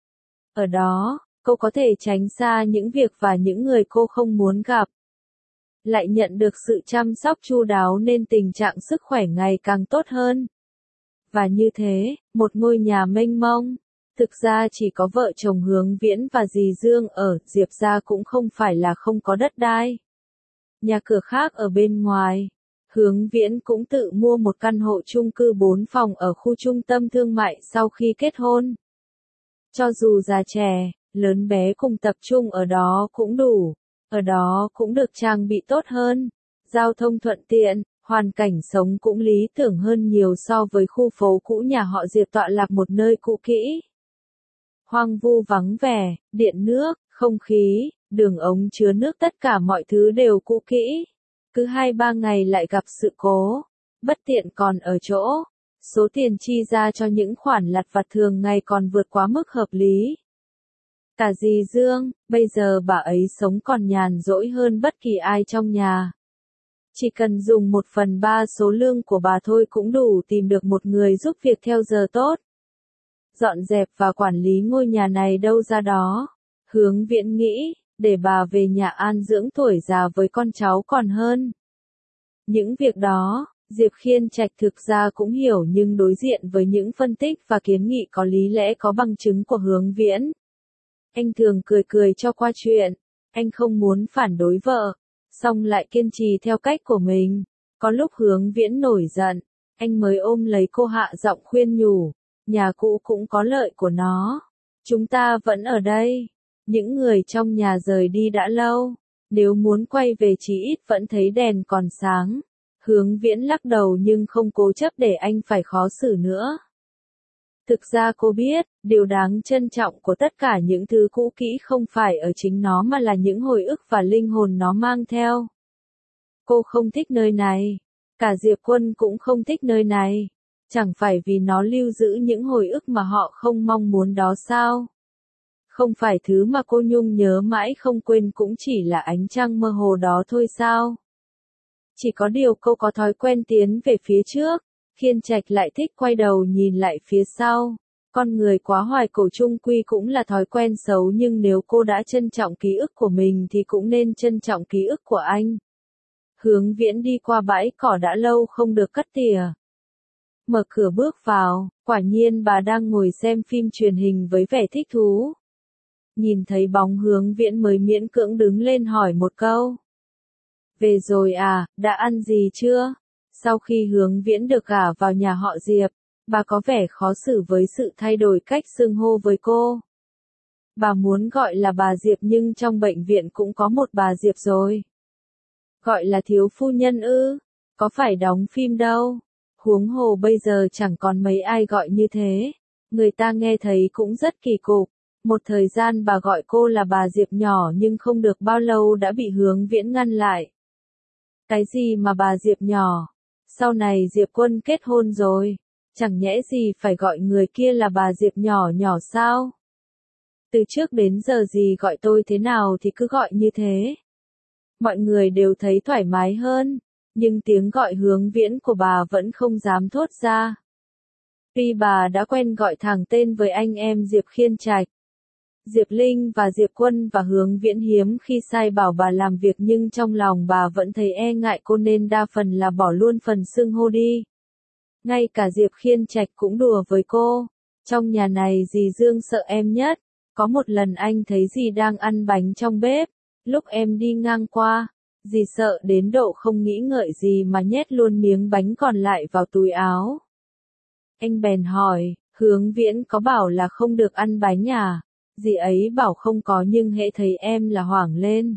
Ở đó, cô có thể tránh xa những việc và những người cô không muốn gặp. Lại nhận được sự chăm sóc chu đáo nên tình trạng sức khỏe ngày càng tốt hơn. Và như thế, một ngôi nhà mênh mông. Thực ra chỉ có vợ chồng Hướng Viễn và dì Dương ở, Diệp gia cũng không phải là không có đất đai. Nhà cửa khác ở bên ngoài. Hướng Viễn cũng tự mua một căn hộ chung cư bốn phòng ở khu trung tâm thương mại sau khi kết hôn. Cho dù già trẻ, lớn bé cùng tập trung ở đó cũng đủ. Ở đó cũng được trang bị tốt hơn. Giao thông thuận tiện, hoàn cảnh sống cũng lý tưởng hơn nhiều so với khu phố cũ nhà họ Diệp tọa lạc một nơi cũ kỹ. Hoang vu vắng vẻ, điện nước, không khí, đường ống chứa nước tất cả mọi thứ đều cũ kỹ. Cứ hai ba ngày lại gặp sự cố. Bất tiện còn ở chỗ. Số tiền chi ra cho những khoản lặt vặt thường ngày còn vượt quá mức hợp lý. Cả dì Dương, bây giờ bà ấy sống còn nhàn rỗi hơn bất kỳ ai trong nhà. Chỉ cần dùng một phần ba số lương của bà thôi cũng đủ tìm được một người giúp việc theo giờ tốt. Dọn dẹp và quản lý ngôi nhà này đâu ra đó. Hướng Viễn nghĩ, để bà về nhà an dưỡng tuổi già với con cháu còn hơn. Những việc đó, Diệp Khiên Trạch thực ra cũng hiểu nhưng đối diện với những phân tích và kiến nghị có lý lẽ có bằng chứng của Hướng Viễn. Anh thường cười cười cho qua chuyện, anh không muốn phản đối vợ, song lại kiên trì theo cách của mình. Có lúc Hướng Viễn nổi giận, anh mới ôm lấy cô hạ giọng khuyên nhủ, nhà cũ cũng có lợi của nó. Chúng ta vẫn ở đây, những người trong nhà rời đi đã lâu, nếu muốn quay về chí ít vẫn thấy đèn còn sáng. Hướng Viễn lắc đầu nhưng không cố chấp để anh phải khó xử nữa. Thực ra cô biết, điều đáng trân trọng của tất cả những thứ cũ kỹ không phải ở chính nó mà là những hồi ức và linh hồn nó mang theo. Cô không thích nơi này. Cả Diệp Quân cũng không thích nơi này. Chẳng phải vì nó lưu giữ những hồi ức mà họ không mong muốn đó sao? Không phải thứ mà cô nhung nhớ mãi không quên cũng chỉ là ánh trăng mơ hồ đó thôi sao? Chỉ có điều cô có thói quen tiến về phía trước. Khiên Trạch lại thích quay đầu nhìn lại phía sau. Con người quá hoài cổ chung quy cũng là thói quen xấu nhưng nếu cô đã trân trọng ký ức của mình thì cũng nên trân trọng ký ức của anh. Hướng Viễn đi qua bãi cỏ đã lâu không được cắt tỉa. Mở cửa bước vào, quả nhiên bà đang ngồi xem phim truyền hình với vẻ thích thú. Nhìn thấy bóng Hướng Viễn mới miễn cưỡng đứng lên hỏi một câu. Về rồi à, đã ăn gì chưa? Sau khi Hướng Viễn được gả vào nhà họ Diệp, bà có vẻ khó xử với sự thay đổi cách xưng hô với cô. Bà muốn gọi là bà Diệp nhưng trong bệnh viện cũng có một bà Diệp rồi. Gọi là thiếu phu nhân ư? Có phải đóng phim đâu. Huống hồ bây giờ chẳng còn mấy ai gọi như thế. Người ta nghe thấy cũng rất kỳ cục. Một thời gian bà gọi cô là bà Diệp nhỏ nhưng không được bao lâu đã bị Hướng Viễn ngăn lại. Cái gì mà bà Diệp nhỏ? Sau này Diệp Quân kết hôn rồi. Chẳng nhẽ gì phải gọi người kia là bà Diệp nhỏ nhỏ sao? Từ trước đến giờ gì gọi tôi thế nào thì cứ gọi như thế. Mọi người đều thấy thoải mái hơn, nhưng tiếng gọi Hướng Viễn của bà vẫn không dám thốt ra. Tuy bà đã quen gọi thẳng tên với anh em Diệp Khiên Trạch, Diệp Linh và Diệp Quân và Hướng Viễn hiếm khi sai bảo bà làm việc nhưng trong lòng bà vẫn thấy e ngại cô nên đa phần là bỏ luôn phần xưng hô đi. Ngay cả Diệp Khiên Trạch cũng đùa với cô. Trong nhà này dì Dương sợ em nhất. Có một lần anh thấy dì đang ăn bánh trong bếp. Lúc em đi ngang qua, dì sợ đến độ không nghĩ ngợi gì mà nhét luôn miếng bánh còn lại vào túi áo. Anh bèn hỏi, Hướng Viễn có bảo là không được ăn bánh à? Dì ấy bảo không có nhưng hễ thấy em là hoảng lên.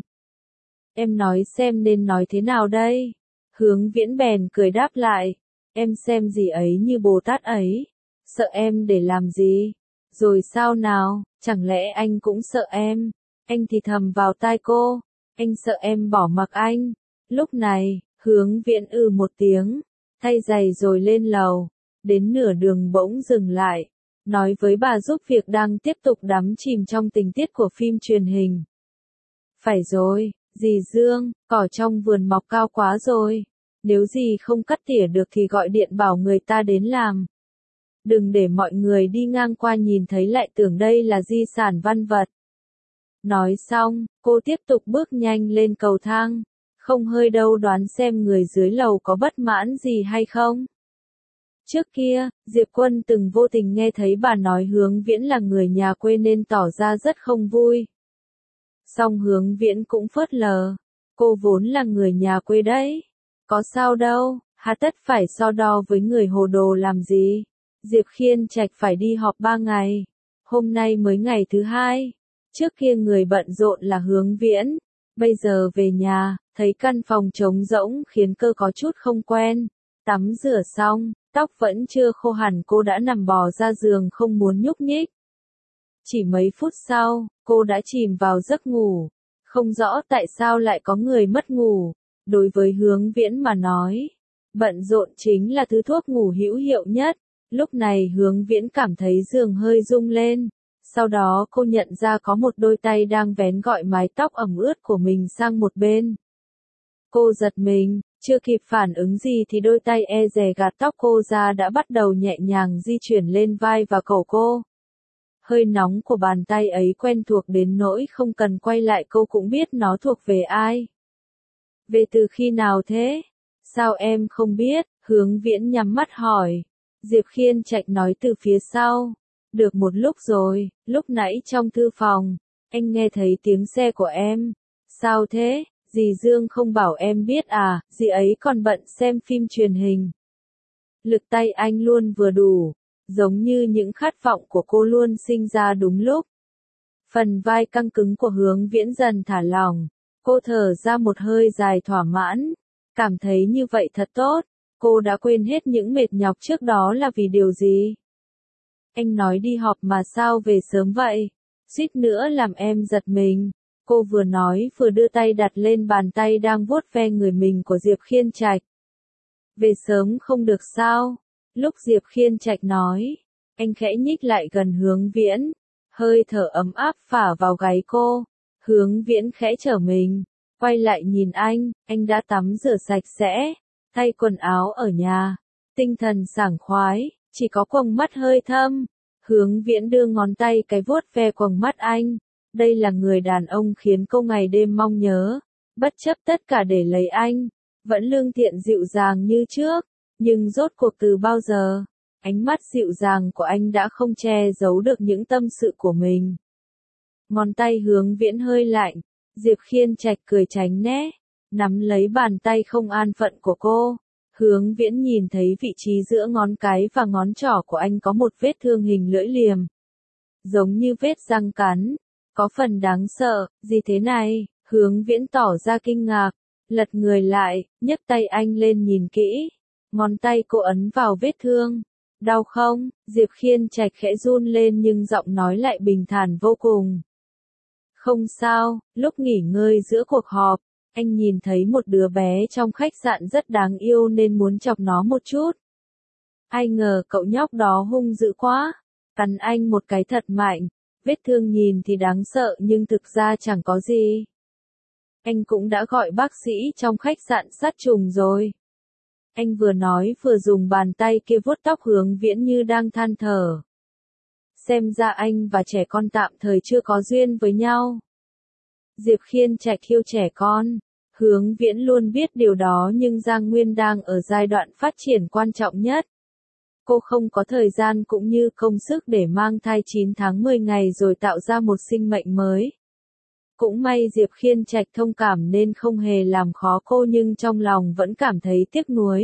Em nói xem nên nói thế nào đây? Hướng Viễn bèn cười đáp lại. Em xem dì ấy như Bồ Tát ấy. Sợ em để làm gì? Rồi sao nào, chẳng lẽ anh cũng sợ em? Anh thì thầm vào tai cô. Anh sợ em bỏ mặc anh. Lúc này, Hướng Viễn ừ một tiếng. Thay giày rồi lên lầu. Đến nửa đường bỗng dừng lại. Nói với bà giúp việc đang tiếp tục đắm chìm trong tình tiết của phim truyền hình. Phải rồi, dì Dương, cỏ trong vườn mọc cao quá rồi. Nếu dì không cắt tỉa được thì gọi điện bảo người ta đến làm. Đừng để mọi người đi ngang qua nhìn thấy lại tưởng đây là di sản văn vật. Nói xong, cô tiếp tục bước nhanh lên cầu thang. Không hơi đâu đoán xem người dưới lầu có bất mãn gì hay không. Trước kia, Diệp Quân từng vô tình nghe thấy bà nói Hướng Viễn là người nhà quê nên tỏ ra rất không vui. Song Hướng Viễn cũng phớt lờ. Cô vốn là người nhà quê đấy. Có sao đâu, hà tất phải so đo với người hồ đồ làm gì. Diệp Khiên Trạch phải đi họp ba ngày. Hôm nay mới ngày thứ hai. Trước kia người bận rộn là Hướng Viễn. Bây giờ về nhà, thấy căn phòng trống rỗng khiến cơ có chút không quen. Tắm rửa xong, tóc vẫn chưa khô hẳn cô đã nằm bò ra giường không muốn nhúc nhích. Chỉ mấy phút sau, cô đã chìm vào giấc ngủ. Không rõ tại sao lại có người mất ngủ. Đối với Hướng Viễn mà nói, bận rộn chính là thứ thuốc ngủ hữu hiệu nhất. Lúc này Hướng Viễn cảm thấy giường hơi rung lên. Sau đó cô nhận ra có một đôi tay đang vén gọi mái tóc ẩm ướt của mình sang một bên. Cô giật mình, chưa kịp phản ứng gì thì đôi tay e dè gạt tóc cô ra đã bắt đầu nhẹ nhàng di chuyển lên vai và cổ cô. Hơi nóng của bàn tay ấy quen thuộc đến nỗi không cần quay lại cô cũng biết nó thuộc về ai. Về từ khi nào thế? Sao em không biết? Hướng Viễn nhắm mắt hỏi. Diệp Khiên Trạch nói từ phía sau. Được một lúc rồi, lúc nãy trong thư phòng, anh nghe thấy tiếng xe của em. Sao thế? Dì Dương không bảo em biết à, dì ấy còn bận xem phim truyền hình. Lực tay anh luôn vừa đủ, giống như những khát vọng của cô luôn sinh ra đúng lúc. Phần vai căng cứng của Hướng Viễn dần thả lỏng, cô thở ra một hơi dài thỏa mãn, cảm thấy như vậy thật tốt, cô đã quên hết những mệt nhọc trước đó là vì điều gì. Anh nói đi họp mà sao về sớm vậy, suýt nữa làm em giật mình. Cô vừa nói vừa đưa tay đặt lên bàn tay đang vuốt ve người mình của Diệp Khiên Trạch. Về sớm không được sao? Lúc Diệp Khiên Trạch nói, anh khẽ nhích lại gần Hướng Viễn, hơi thở ấm áp phả vào gáy cô. Hướng Viễn khẽ trở mình, quay lại nhìn anh, anh đã tắm rửa sạch sẽ, thay quần áo ở nhà, tinh thần sảng khoái, chỉ có quầng mắt hơi thâm. Hướng Viễn đưa ngón tay cái vuốt ve quầng mắt anh. Đây là người đàn ông khiến cô ngày đêm mong nhớ, bất chấp tất cả để lấy anh, vẫn lương thiện dịu dàng như trước, nhưng rốt cuộc từ bao giờ, ánh mắt dịu dàng của anh đã không che giấu được những tâm sự của mình. Ngón tay Hướng Viễn hơi lạnh, Diệp Khiên Trạch cười tránh né, nắm lấy bàn tay không an phận của cô. Hướng Viễn nhìn thấy vị trí giữa ngón cái và ngón trỏ của anh có một vết thương hình lưỡi liềm, giống như vết răng cắn. Có phần đáng sợ, gì thế này? Hướng Viễn tỏ ra kinh ngạc. Lật người lại, nhấc tay anh lên nhìn kỹ. Ngón tay cô ấn vào vết thương. Đau không? Diệp Khiên Trạch khẽ run lên nhưng giọng nói lại bình thản vô cùng. Không sao, lúc nghỉ ngơi giữa cuộc họp, anh nhìn thấy một đứa bé trong khách sạn rất đáng yêu nên muốn chọc nó một chút. Ai ngờ cậu nhóc đó hung dữ quá, cắn anh một cái thật mạnh, vết thương nhìn thì đáng sợ nhưng thực ra chẳng có gì. Anh cũng đã gọi bác sĩ trong khách sạn sát trùng rồi. Anh vừa nói vừa dùng bàn tay kia vuốt tóc Hướng Viễn như đang than thở. Xem ra anh và trẻ con tạm thời chưa có duyên với nhau. Diệp Khiên Trạch khiêu trẻ con. Hướng Viễn luôn biết điều đó nhưng Giang Nguyên đang ở giai đoạn phát triển quan trọng nhất. Cô không có thời gian cũng như công sức để mang thai chín tháng mười ngày rồi tạo ra một sinh mệnh mới. Cũng may Diệp Khiên Trạch thông cảm nên không hề làm khó cô nhưng trong lòng vẫn cảm thấy tiếc nuối.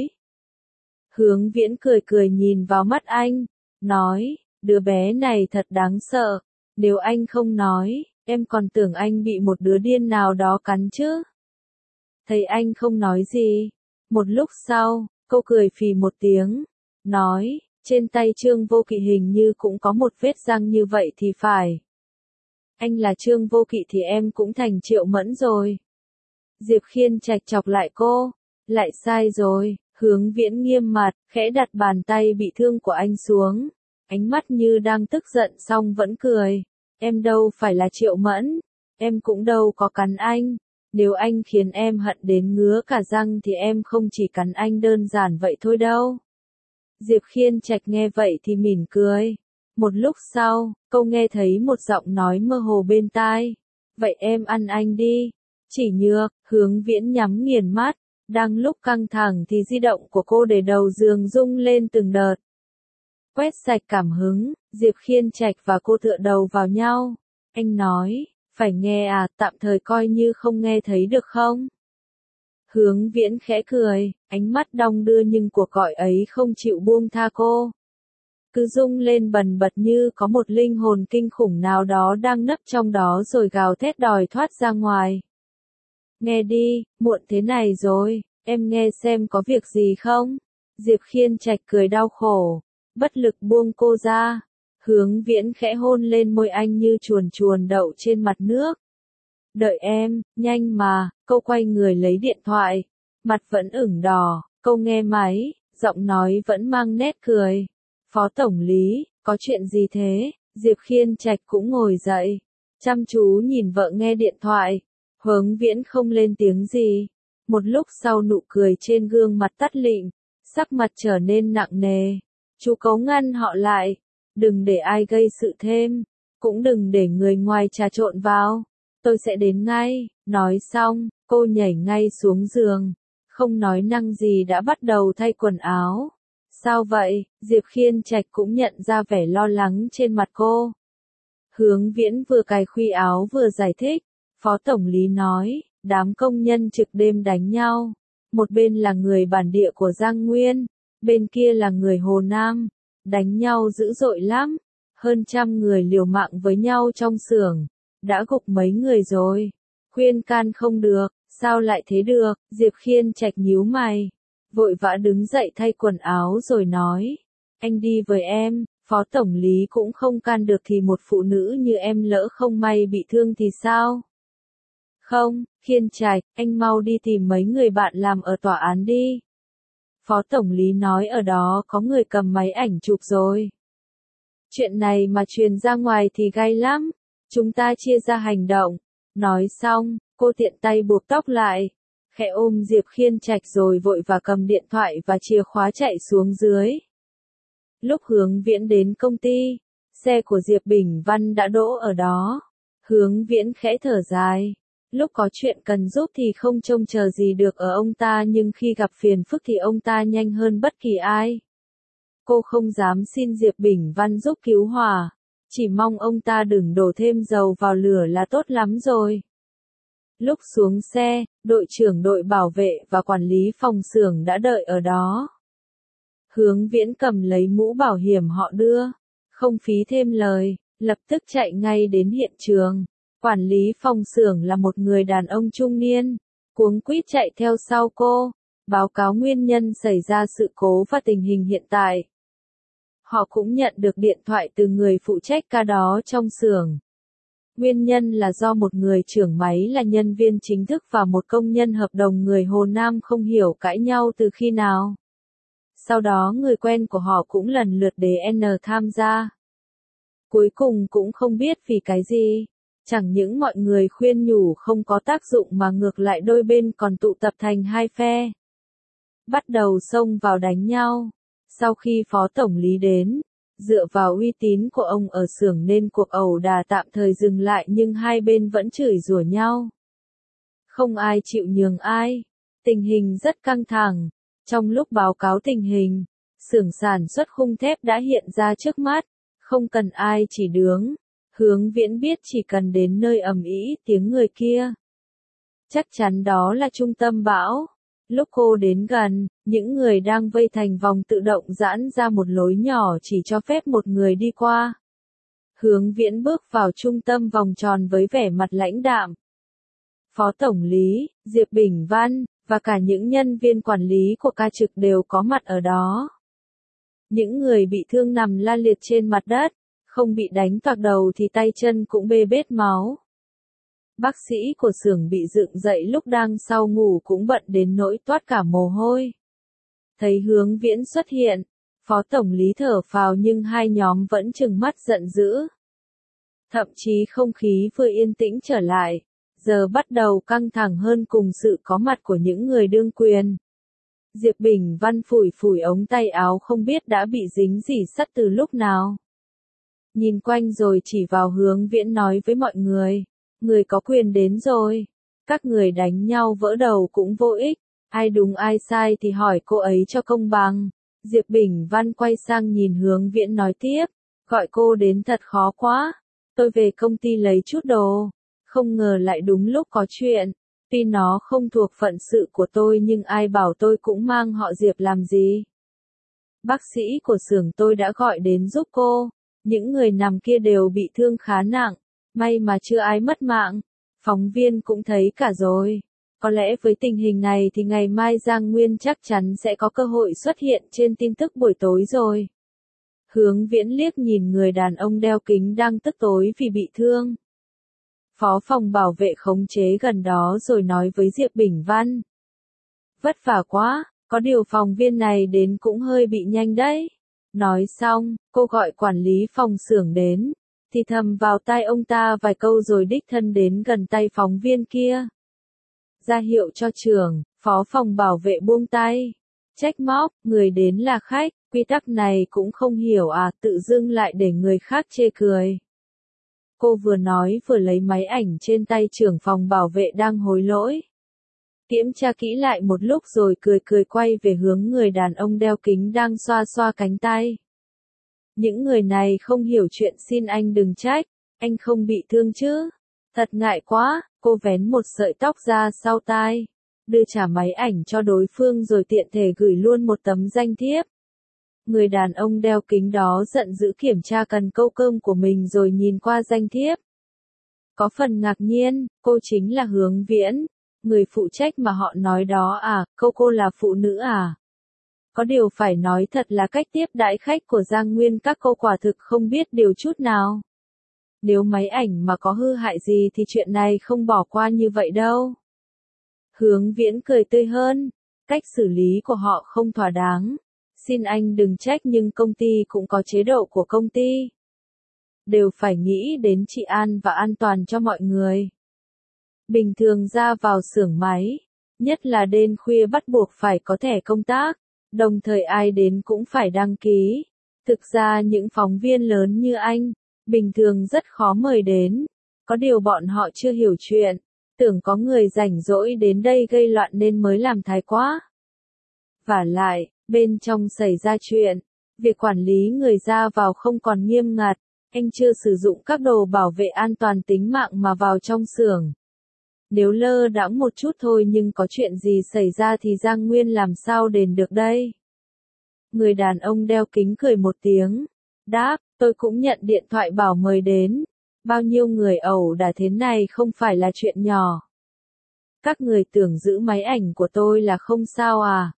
Hướng Viễn cười cười nhìn vào mắt anh, nói, đứa bé này thật đáng sợ, nếu anh không nói, em còn tưởng anh bị một đứa điên nào đó cắn chứ. Thấy anh không nói gì, một lúc sau, cô cười phì một tiếng, nói, trên tay Trương Vô Kỵ hình như cũng có một vết răng như vậy thì phải. Anh là Trương Vô Kỵ thì em cũng thành Triệu Mẫn rồi. Diệp Khiên Trạch chọc lại cô, lại sai rồi. Hướng Viễn nghiêm mặt, khẽ đặt bàn tay bị thương của anh xuống, ánh mắt như đang tức giận xong vẫn cười. Em đâu phải là Triệu Mẫn, em cũng đâu có cắn anh. Nếu anh khiến em hận đến ngứa cả răng thì em không chỉ cắn anh đơn giản vậy thôi đâu. Diệp Khiên Trạch nghe vậy thì mỉm cười. Một lúc sau, cô nghe thấy một giọng nói mơ hồ bên tai. Vậy em ăn anh đi. Chỉ Nhược. Hướng Viễn nhắm nghiền mắt. Đang lúc căng thẳng thì di động của cô để đầu giường rung lên từng đợt. Quét sạch cảm hứng, Diệp Khiên Trạch và cô tựa đầu vào nhau. Anh nói, phải nghe à, tạm thời coi như không nghe thấy được không? Hướng Viễn khẽ cười, ánh mắt đong đưa nhưng cuộc gọi ấy không chịu buông tha cô. Cứ rung lên bần bật như có một linh hồn kinh khủng nào đó đang nấp trong đó rồi gào thét đòi thoát ra ngoài. Nghe đi, muộn thế này rồi, em nghe xem có việc gì không? Diệp Khiên Trạch cười đau khổ, bất lực buông cô ra. Hướng Viễn khẽ hôn lên môi anh như chuồn chuồn đậu trên mặt nước. Đợi em, nhanh mà, cô quay người lấy điện thoại. Mặt vẫn ửng đỏ, cô nghe máy, giọng nói vẫn mang nét cười. Phó Tổng Lý, có chuyện gì thế? Diệp Khiên Trạch cũng ngồi dậy, chăm chú nhìn vợ nghe điện thoại. Hướng Viễn không lên tiếng gì. Một lúc sau nụ cười trên gương mặt tắt lịm, sắc mặt trở nên nặng nề. Chú Cấu ngăn họ lại. Đừng để ai gây sự thêm. Cũng đừng để người ngoài trà trộn vào. Tôi sẽ đến ngay. Nói xong, cô nhảy ngay xuống giường. Không nói năng gì đã bắt đầu thay quần áo. Sao vậy? Diệp Khiên Trạch cũng nhận ra vẻ lo lắng trên mặt cô. Hướng Viễn vừa cài khuy áo vừa giải thích. Phó Tổng Lý nói, đám công nhân trực đêm đánh nhau. Một bên là người bản địa của Giang Nguyên, bên kia là người Hồ Nam. Đánh nhau dữ dội lắm. Hơn trăm người liều mạng với nhau trong xưởng. Đã gục mấy người rồi. Khuyên can không được, sao lại thế được? Diệp Khiên Trạch nhíu mày. Vội vã đứng dậy thay quần áo rồi nói. Anh đi với em, Phó Tổng Lý cũng không can được thì một phụ nữ như em lỡ không may bị thương thì sao? Không, Khiên Trạch, anh mau đi tìm mấy người bạn làm ở tòa án đi. Phó Tổng Lý nói ở đó có người cầm máy ảnh chụp rồi. Chuyện này mà truyền ra ngoài thì gay lắm. Chúng ta chia ra hành động. Nói xong, cô tiện tay buộc tóc lại. Khẽ ôm Diệp Khiên Trạch rồi vội và cầm điện thoại và chìa khóa chạy xuống dưới. Lúc Hướng Viễn đến công ty, xe của Diệp Bình Văn đã đỗ ở đó. Hướng Viễn khẽ thở dài. Lúc có chuyện cần giúp thì không trông chờ gì được ở ông ta nhưng khi gặp phiền phức thì ông ta nhanh hơn bất kỳ ai. Cô không dám xin Diệp Bình Văn giúp cứu hỏa. Chỉ mong ông ta đừng đổ thêm dầu vào lửa là tốt lắm rồi. Lúc xuống xe, đội trưởng đội bảo vệ và quản lý phòng xưởng đã đợi ở đó. Hướng Viễn cầm lấy mũ bảo hiểm họ đưa. Không phí thêm lời, lập tức chạy ngay đến hiện trường. Quản lý phòng xưởng là một người đàn ông trung niên. cuống quýt chạy theo sau cô, báo cáo nguyên nhân xảy ra sự cố và tình hình hiện tại. Họ cũng nhận được điện thoại từ người phụ trách ca đó trong xưởng. Nguyên nhân là do một người trưởng máy là nhân viên chính thức và một công nhân hợp đồng người Hồ Nam không hiểu cãi nhau từ khi nào. Sau đó người quen của họ cũng lần lượt đến tham gia. Cuối cùng cũng không biết vì cái gì. Chẳng những mọi người khuyên nhủ không có tác dụng mà ngược lại đôi bên còn tụ tập thành hai phe. Bắt đầu xông vào đánh nhau. Sau khi phó tổng lý đến, dựa vào uy tín của ông ở xưởng nên cuộc ẩu đả tạm thời dừng lại nhưng hai bên vẫn chửi rủa nhau. Không ai chịu nhường ai. Tình hình rất căng thẳng. Trong lúc báo cáo tình hình, xưởng sản xuất khung thép đã hiện ra trước mắt. Không cần ai chỉ đứng. Hướng Viễn biết chỉ cần đến nơi ầm ĩ tiếng người kia. Chắc chắn đó là trung tâm bão. Lúc cô đến gần, những người đang vây thành vòng tự động giãn ra một lối nhỏ chỉ cho phép một người đi qua. Hướng Viễn bước vào trung tâm vòng tròn với vẻ mặt lãnh đạm. Phó Tổng lý, Diệp Bình Văn, và cả những nhân viên quản lý của ca trực đều có mặt ở đó. Những người bị thương nằm la liệt trên mặt đất, không bị đánh toạc đầu thì tay chân cũng bê bết máu. Bác sĩ của xưởng bị dựng dậy lúc đang sau ngủ cũng bận đến nỗi toát cả mồ hôi. Thấy Hướng Viễn xuất hiện, Phó Tổng lý thở phào nhưng hai nhóm vẫn trừng mắt giận dữ. Thậm chí không khí vừa yên tĩnh trở lại, giờ bắt đầu căng thẳng hơn cùng sự có mặt của những người đương quyền. Diệp Bình Văn phủi phủi ống tay áo không biết đã bị dính gì sắt từ lúc nào. Nhìn quanh rồi chỉ vào Hướng Viễn nói với mọi người. Người có quyền đến rồi. Các người đánh nhau vỡ đầu cũng vô ích. Ai đúng ai sai thì hỏi cô ấy cho công bằng. Diệp Bình Văn quay sang nhìn Hướng Viễn nói tiếp. Gọi cô đến thật khó quá. Tôi về công ty lấy chút đồ. Không ngờ lại đúng lúc có chuyện. Tuy nó không thuộc phận sự của tôi nhưng ai bảo tôi cũng mang họ Diệp làm gì. Bác sĩ của xưởng tôi đã gọi đến giúp cô. Những người nằm kia đều bị thương khá nặng. May mà chưa ai mất mạng. Phóng viên cũng thấy cả rồi. Có lẽ với tình hình này thì ngày mai Giang Nguyên chắc chắn sẽ có cơ hội xuất hiện trên tin tức buổi tối rồi. Hướng Viễn liếc nhìn người đàn ông đeo kính đang tức tối vì bị thương. Phó phòng bảo vệ khống chế gần đó rồi nói với Diệp Bình Văn. Vất vả quá, có điều phòng viên này đến cũng hơi bị nhanh đấy. Nói xong, cô gọi quản lý phòng xưởng đến. Thì thầm vào tai ông ta vài câu rồi đích thân đến gần tay phóng viên kia. Ra hiệu cho trưởng, phó phòng bảo vệ buông tay. Trách móc, người đến là khách, quy tắc này cũng không hiểu à, tự dưng lại để người khác chê cười. Cô vừa nói vừa lấy máy ảnh trên tay trưởng phòng bảo vệ đang hối lỗi. Kiểm tra kỹ lại một lúc rồi cười cười quay về hướng người đàn ông đeo kính đang xoa xoa cánh tay. Những người này không hiểu chuyện xin anh đừng trách, anh không bị thương chứ. Thật ngại quá, cô vén một sợi tóc ra sau tai, đưa trả máy ảnh cho đối phương rồi tiện thể gửi luôn một tấm danh thiếp. Người đàn ông đeo kính đó giận dữ kiểm tra cần câu cơm của mình rồi nhìn qua danh thiếp. Có phần ngạc nhiên, cô chính là Hướng Viễn, người phụ trách mà họ nói đó à, câu cô là phụ nữ à. Có điều phải nói thật là cách tiếp đãi khách của Giang Nguyên các cô quả thực không biết điều chút nào. Nếu máy ảnh mà có hư hại gì thì chuyện này không bỏ qua như vậy đâu. Hướng Viễn cười tươi hơn, cách xử lý của họ không thỏa đáng. Xin anh đừng trách nhưng công ty cũng có chế độ của công ty. Đều phải nghĩ đến trị an và an toàn cho mọi người. Bình thường ra vào xưởng máy, nhất là đêm khuya bắt buộc phải có thẻ công tác. Đồng thời ai đến cũng phải đăng ký. Thực ra những phóng viên lớn như anh, bình thường rất khó mời đến. Có điều bọn họ chưa hiểu chuyện. Tưởng có người rảnh rỗi đến đây gây loạn nên mới làm thái quá. Vả lại, bên trong xảy ra chuyện. Việc quản lý người ra vào không còn nghiêm ngặt. Anh chưa sử dụng các đồ bảo vệ an toàn tính mạng mà vào trong xưởng. Nếu lơ đãng một chút thôi nhưng có chuyện gì xảy ra thì Giang Nguyên làm sao đền được đây? Người đàn ông đeo kính cười một tiếng. Đáp, tôi cũng nhận điện thoại bảo mời đến. Bao nhiêu người ẩu đả thế này không phải là chuyện nhỏ. Các người tưởng giữ máy ảnh của tôi là không sao à?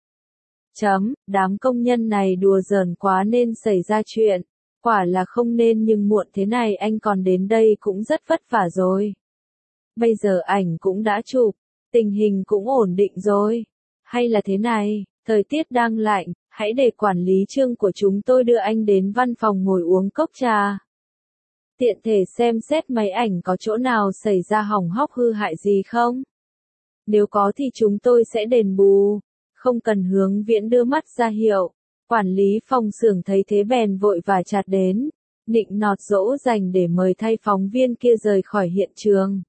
Chấm, đám công nhân này đùa giỡn quá nên xảy ra chuyện. Quả là không nên nhưng muộn thế này anh còn đến đây cũng rất vất vả rồi. Bây giờ ảnh cũng đã chụp, tình hình cũng ổn định rồi. Hay là thế này, thời tiết đang lạnh, hãy để quản lý Trương của chúng tôi đưa anh đến văn phòng ngồi uống cốc trà. Tiện thể xem xét máy ảnh có chỗ nào xảy ra hỏng hóc hư hại gì không? Nếu có thì chúng tôi sẽ đền bù. Không cần Hướng Viễn đưa mắt ra hiệu. Quản lý phòng xưởng thấy thế bèn vội và chạt đến, nịnh nọt dỗ dành để mời thay phóng viên kia rời khỏi hiện trường.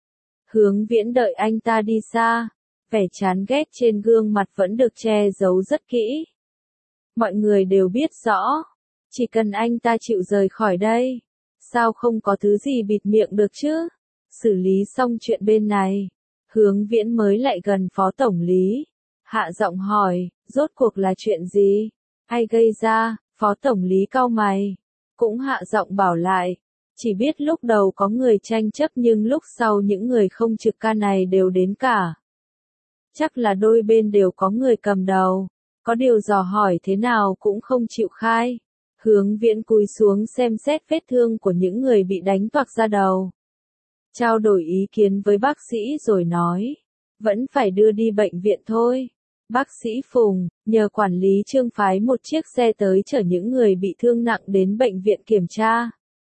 Hướng Viễn đợi anh ta đi xa, vẻ chán ghét trên gương mặt vẫn được che giấu rất kỹ. Mọi người đều biết rõ, chỉ cần anh ta chịu rời khỏi đây, sao không có thứ gì bịt miệng được chứ? Xử lý xong chuyện bên này, Hướng Viễn mới lại gần phó tổng lý, hạ giọng hỏi, rốt cuộc là chuyện gì? Ai gây ra? Phó tổng lý cau mày, cũng hạ giọng bảo lại, chỉ biết lúc đầu có người tranh chấp nhưng lúc sau những người không trực ca này đều đến cả. Chắc là đôi bên đều có người cầm đầu, có điều dò hỏi thế nào cũng không chịu khai. Hướng Viễn cúi xuống xem xét vết thương của những người bị đánh toạc ra đầu. Trao đổi ý kiến với bác sĩ rồi nói, vẫn phải đưa đi bệnh viện thôi. Bác sĩ Phùng, nhờ quản lý Trương phái một chiếc xe tới chở những người bị thương nặng đến bệnh viện kiểm tra.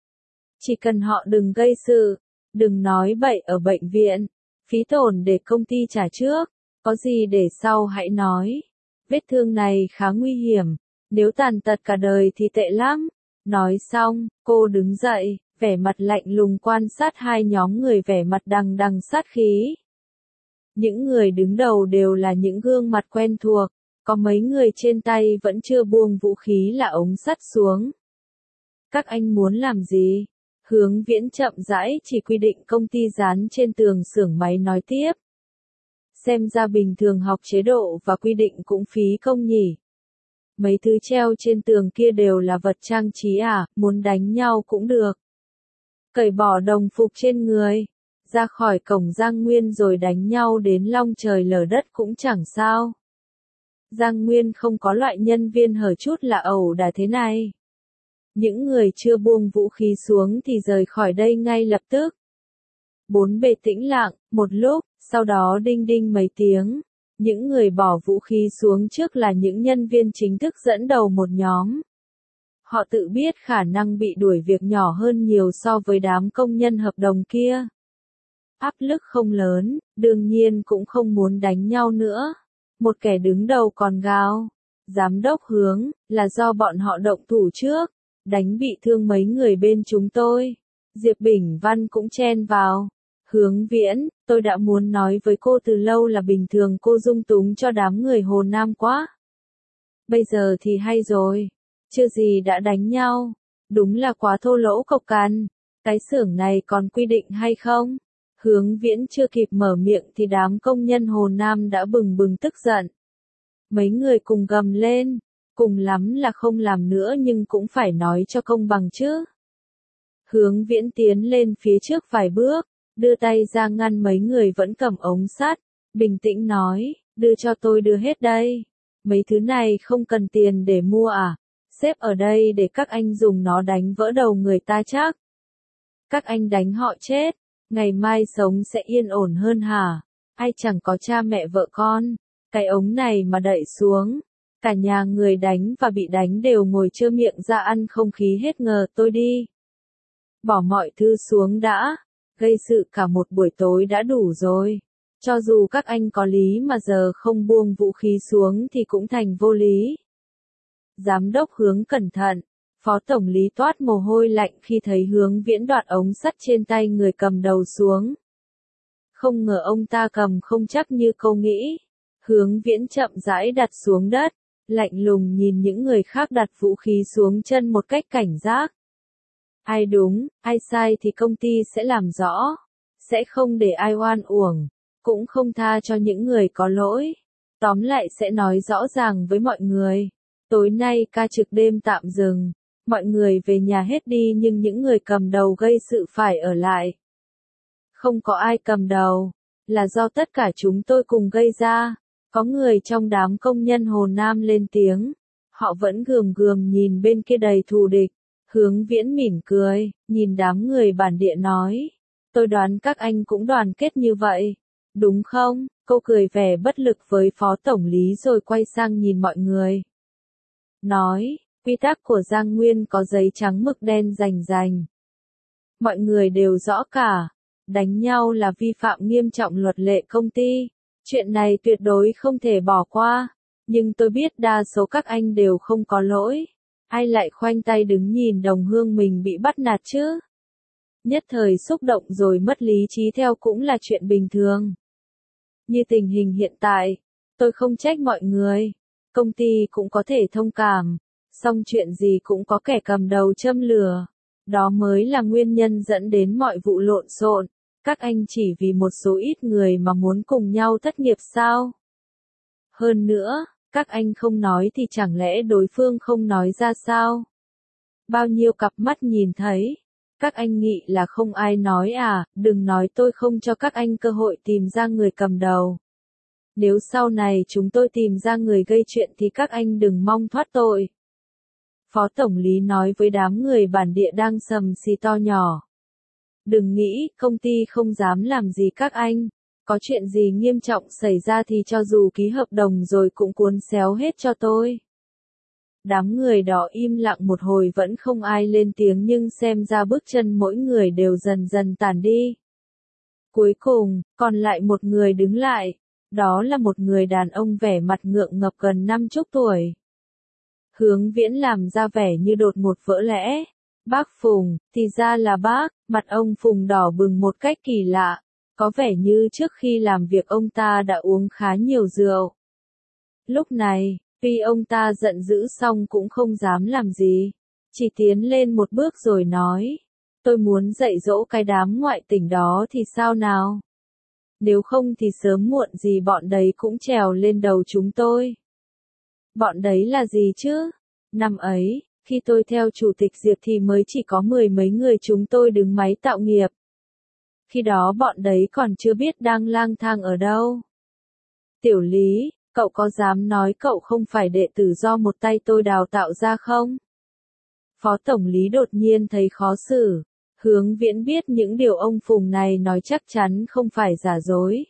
Chỉ cần họ đừng gây sự, đừng nói bậy ở bệnh viện, phí tổn để công ty trả trước, có gì để sau hãy nói. Vết thương này khá nguy hiểm, nếu tàn tật cả đời thì tệ lắm. Nói xong, cô đứng dậy, vẻ mặt lạnh lùng quan sát hai nhóm người vẻ mặt đằng đằng sát khí. Những người đứng đầu đều là những gương mặt quen thuộc, có mấy người trên tay vẫn chưa buông vũ khí là ống sắt xuống. Các anh muốn làm gì? Hướng Viễn chậm rãi chỉ quy định công ty dán trên tường xưởng máy nói tiếp. Xem ra bình thường học chế độ và quy định cũng phí công nhỉ. Mấy thứ treo trên tường kia đều là vật trang trí à, muốn đánh nhau cũng được. Cởi bỏ đồng phục trên người, ra khỏi cổng Giang Nguyên rồi đánh nhau đến long trời lở đất cũng chẳng sao. Giang Nguyên không có loại nhân viên hở chút là ẩu đả thế này. Những người chưa buông vũ khí xuống thì rời khỏi đây ngay lập tức. Bốn bề tĩnh lặng, một lúc, sau đó đinh đinh mấy tiếng. Những người bỏ vũ khí xuống trước là những nhân viên chính thức dẫn đầu một nhóm. Họ tự biết khả năng bị đuổi việc nhỏ hơn nhiều so với đám công nhân hợp đồng kia. Áp lực không lớn, đương nhiên cũng không muốn đánh nhau nữa. Một kẻ đứng đầu còn gào, giám đốc Hướng, là do bọn họ động thủ trước, đánh bị thương mấy người bên chúng tôi. Diệp Bình Văn cũng chen vào. Hướng Viễn, tôi đã muốn nói với cô từ lâu là bình thường cô dung túng cho đám người Hồ Nam quá. Bây giờ thì hay rồi, chưa gì đã đánh nhau, đúng là quá thô lỗ cộc cằn. Cái xưởng này còn quy định hay không? Hướng Viễn chưa kịp mở miệng thì đám công nhân Hồ Nam đã bừng bừng tức giận. Mấy người cùng gầm lên, cùng lắm là không làm nữa nhưng cũng phải nói cho công bằng chứ. Hướng Viễn tiến lên phía trước vài bước, đưa tay ra ngăn mấy người vẫn cầm ống sắt, bình tĩnh nói, đưa cho tôi đưa hết đây. Mấy thứ này không cần tiền để mua à? Xếp ở đây để các anh dùng nó đánh vỡ đầu người ta chắc. Các anh đánh họ chết, ngày mai sống sẽ yên ổn hơn hả? Ai chẳng có cha mẹ vợ con, cái ống này mà đậy xuống, cả nhà người đánh và bị đánh đều ngồi trơ miệng ra ăn không khí hết ngờ tôi đi. Bỏ mọi thứ xuống đã, gây sự cả một buổi tối đã đủ rồi. Cho dù các anh có lý mà giờ không buông vũ khí xuống thì cũng thành vô lý. Giám đốc Hướng cẩn thận, phó tổng lý toát mồ hôi lạnh khi thấy Hướng Viễn đoạt ống sắt trên tay người cầm đầu xuống. Không ngờ ông ta cầm không chắc như câu nghĩ. Hướng Viễn chậm rãi đặt xuống đất, lạnh lùng nhìn những người khác đặt vũ khí xuống chân một cách cảnh giác. Ai đúng, ai sai thì công ty sẽ làm rõ, sẽ không để ai oan uổng, cũng không tha cho những người có lỗi. Tóm lại sẽ nói rõ ràng với mọi người. Tối nay ca trực đêm tạm dừng, mọi người về nhà hết đi nhưng những người cầm đầu gây sự phải ở lại. Không có ai cầm đầu, là do tất cả chúng tôi cùng gây ra. Có người trong đám công nhân Hồ Nam lên tiếng. Họ vẫn gườm gườm nhìn bên kia đầy thù địch. Hướng Viễn mỉm cười, nhìn đám người bản địa nói. Tôi đoán các anh cũng đoàn kết như vậy. Đúng không? Cô cười vẻ bất lực với phó tổng lý rồi quay sang nhìn mọi người. Nói, quy tắc của Giang Nguyên có giấy trắng mực đen rành rành. Mọi người đều rõ cả. Đánh nhau là vi phạm nghiêm trọng luật lệ công ty. Chuyện này tuyệt đối không thể bỏ qua. Nhưng tôi biết đa số các anh đều không có lỗi. Ai lại khoanh tay đứng nhìn đồng hương mình bị bắt nạt chứ? Nhất thời xúc động rồi mất lý trí theo cũng là chuyện bình thường. Như tình hình hiện tại, tôi không trách mọi người. Công ty cũng có thể thông cảm. Song chuyện gì cũng có kẻ cầm đầu châm lửa. Đó mới là nguyên nhân dẫn đến mọi vụ lộn xộn. Các anh chỉ vì một số ít người mà muốn cùng nhau thất nghiệp sao? Hơn nữa, các anh không nói thì chẳng lẽ đối phương không nói ra sao? Bao nhiêu cặp mắt nhìn thấy. Các anh nghĩ là không ai nói à, đừng nói tôi không cho các anh cơ hội tìm ra người cầm đầu. Nếu sau này chúng tôi tìm ra người gây chuyện thì các anh đừng mong thoát tội. Phó Tổng lý nói với đám người bản địa đang sầm xì to nhỏ. Đừng nghĩ, công ty không dám làm gì các anh. Có chuyện gì nghiêm trọng xảy ra thì cho dù ký hợp đồng rồi cũng cuốn xéo hết cho tôi. Đám người đó im lặng một hồi vẫn không ai lên tiếng nhưng xem ra bước chân mỗi người đều dần dần tàn đi. Cuối cùng, còn lại một người đứng lại. Đó là một người đàn ông vẻ mặt ngượng ngập gần năm chục tuổi. Hướng Viễn làm ra vẻ như đột ngột vỡ lẽ. Bác Phùng, thì ra là bác, mặt ông Phùng đỏ bừng một cách kỳ lạ. Có vẻ như trước khi làm việc ông ta đã uống khá nhiều rượu. Lúc này, tuy ông ta giận dữ xong cũng không dám làm gì. Chỉ tiến lên một bước rồi nói. Tôi muốn dạy dỗ cái đám ngoại tỉnh đó thì sao nào? Nếu không thì sớm muộn gì bọn đấy cũng trèo lên đầu chúng tôi. Bọn đấy là gì chứ? Năm ấy, khi tôi theo chủ tịch Diệp thì mới chỉ có mười mấy người chúng tôi đứng máy tạo nghiệp. Khi đó bọn đấy còn chưa biết đang lang thang ở đâu. Tiểu Lý, cậu có dám nói cậu không phải đệ tử do một tay tôi đào tạo ra không? Phó Tổng lý đột nhiên thấy khó xử. Hướng Viễn biết những điều ông Phùng này nói chắc chắn không phải giả dối.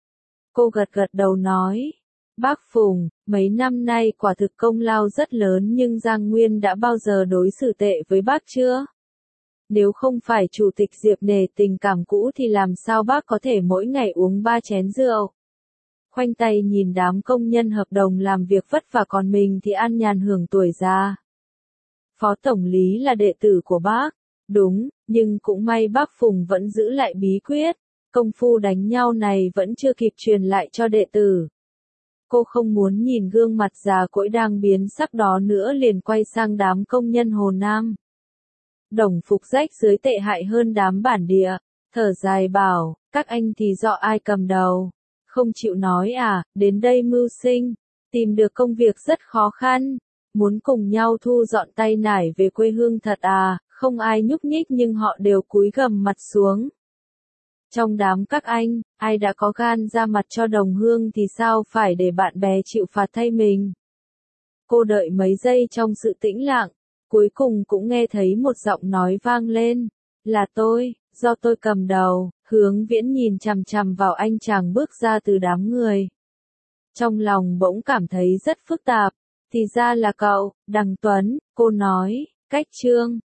Cô gật gật đầu nói. Bác Phùng, mấy năm nay quả thực công lao rất lớn nhưng Giang Nguyên đã bao giờ đối xử tệ với bác chưa? Nếu không phải chủ tịch Diệp nể tình cảm cũ thì làm sao bác có thể mỗi ngày uống ba chén rượu? Khoanh tay nhìn đám công nhân hợp đồng làm việc vất vả còn mình thì an nhàn hưởng tuổi già. Phó Tổng lý là đệ tử của bác. Đúng, nhưng cũng may bác Phùng vẫn giữ lại bí quyết. Công phu đánh nhau này vẫn chưa kịp truyền lại cho đệ tử. Cô không muốn nhìn gương mặt già cỗi đang biến sắc đó nữa liền quay sang đám công nhân Hồ Nam. Đồng phục rách dưới tệ hại hơn đám bản địa, thở dài bảo, các anh thì do ai cầm đầu, không chịu nói à, đến đây mưu sinh, tìm được công việc rất khó khăn, muốn cùng nhau thu dọn tay nải về quê hương thật à, không ai nhúc nhích nhưng họ đều cúi gằm mặt xuống. Trong đám các anh, ai đã có gan ra mặt cho đồng hương thì sao phải để bạn bè chịu phạt thay mình. Cô đợi mấy giây trong sự tĩnh lặng, cuối cùng cũng nghe thấy một giọng nói vang lên, là tôi, do tôi cầm đầu. Hướng Viễn nhìn chằm chằm vào anh chàng bước ra từ đám người. Trong lòng bỗng cảm thấy rất phức tạp, thì ra là cậu, Đằng Tuấn, cô nói, cách Trương.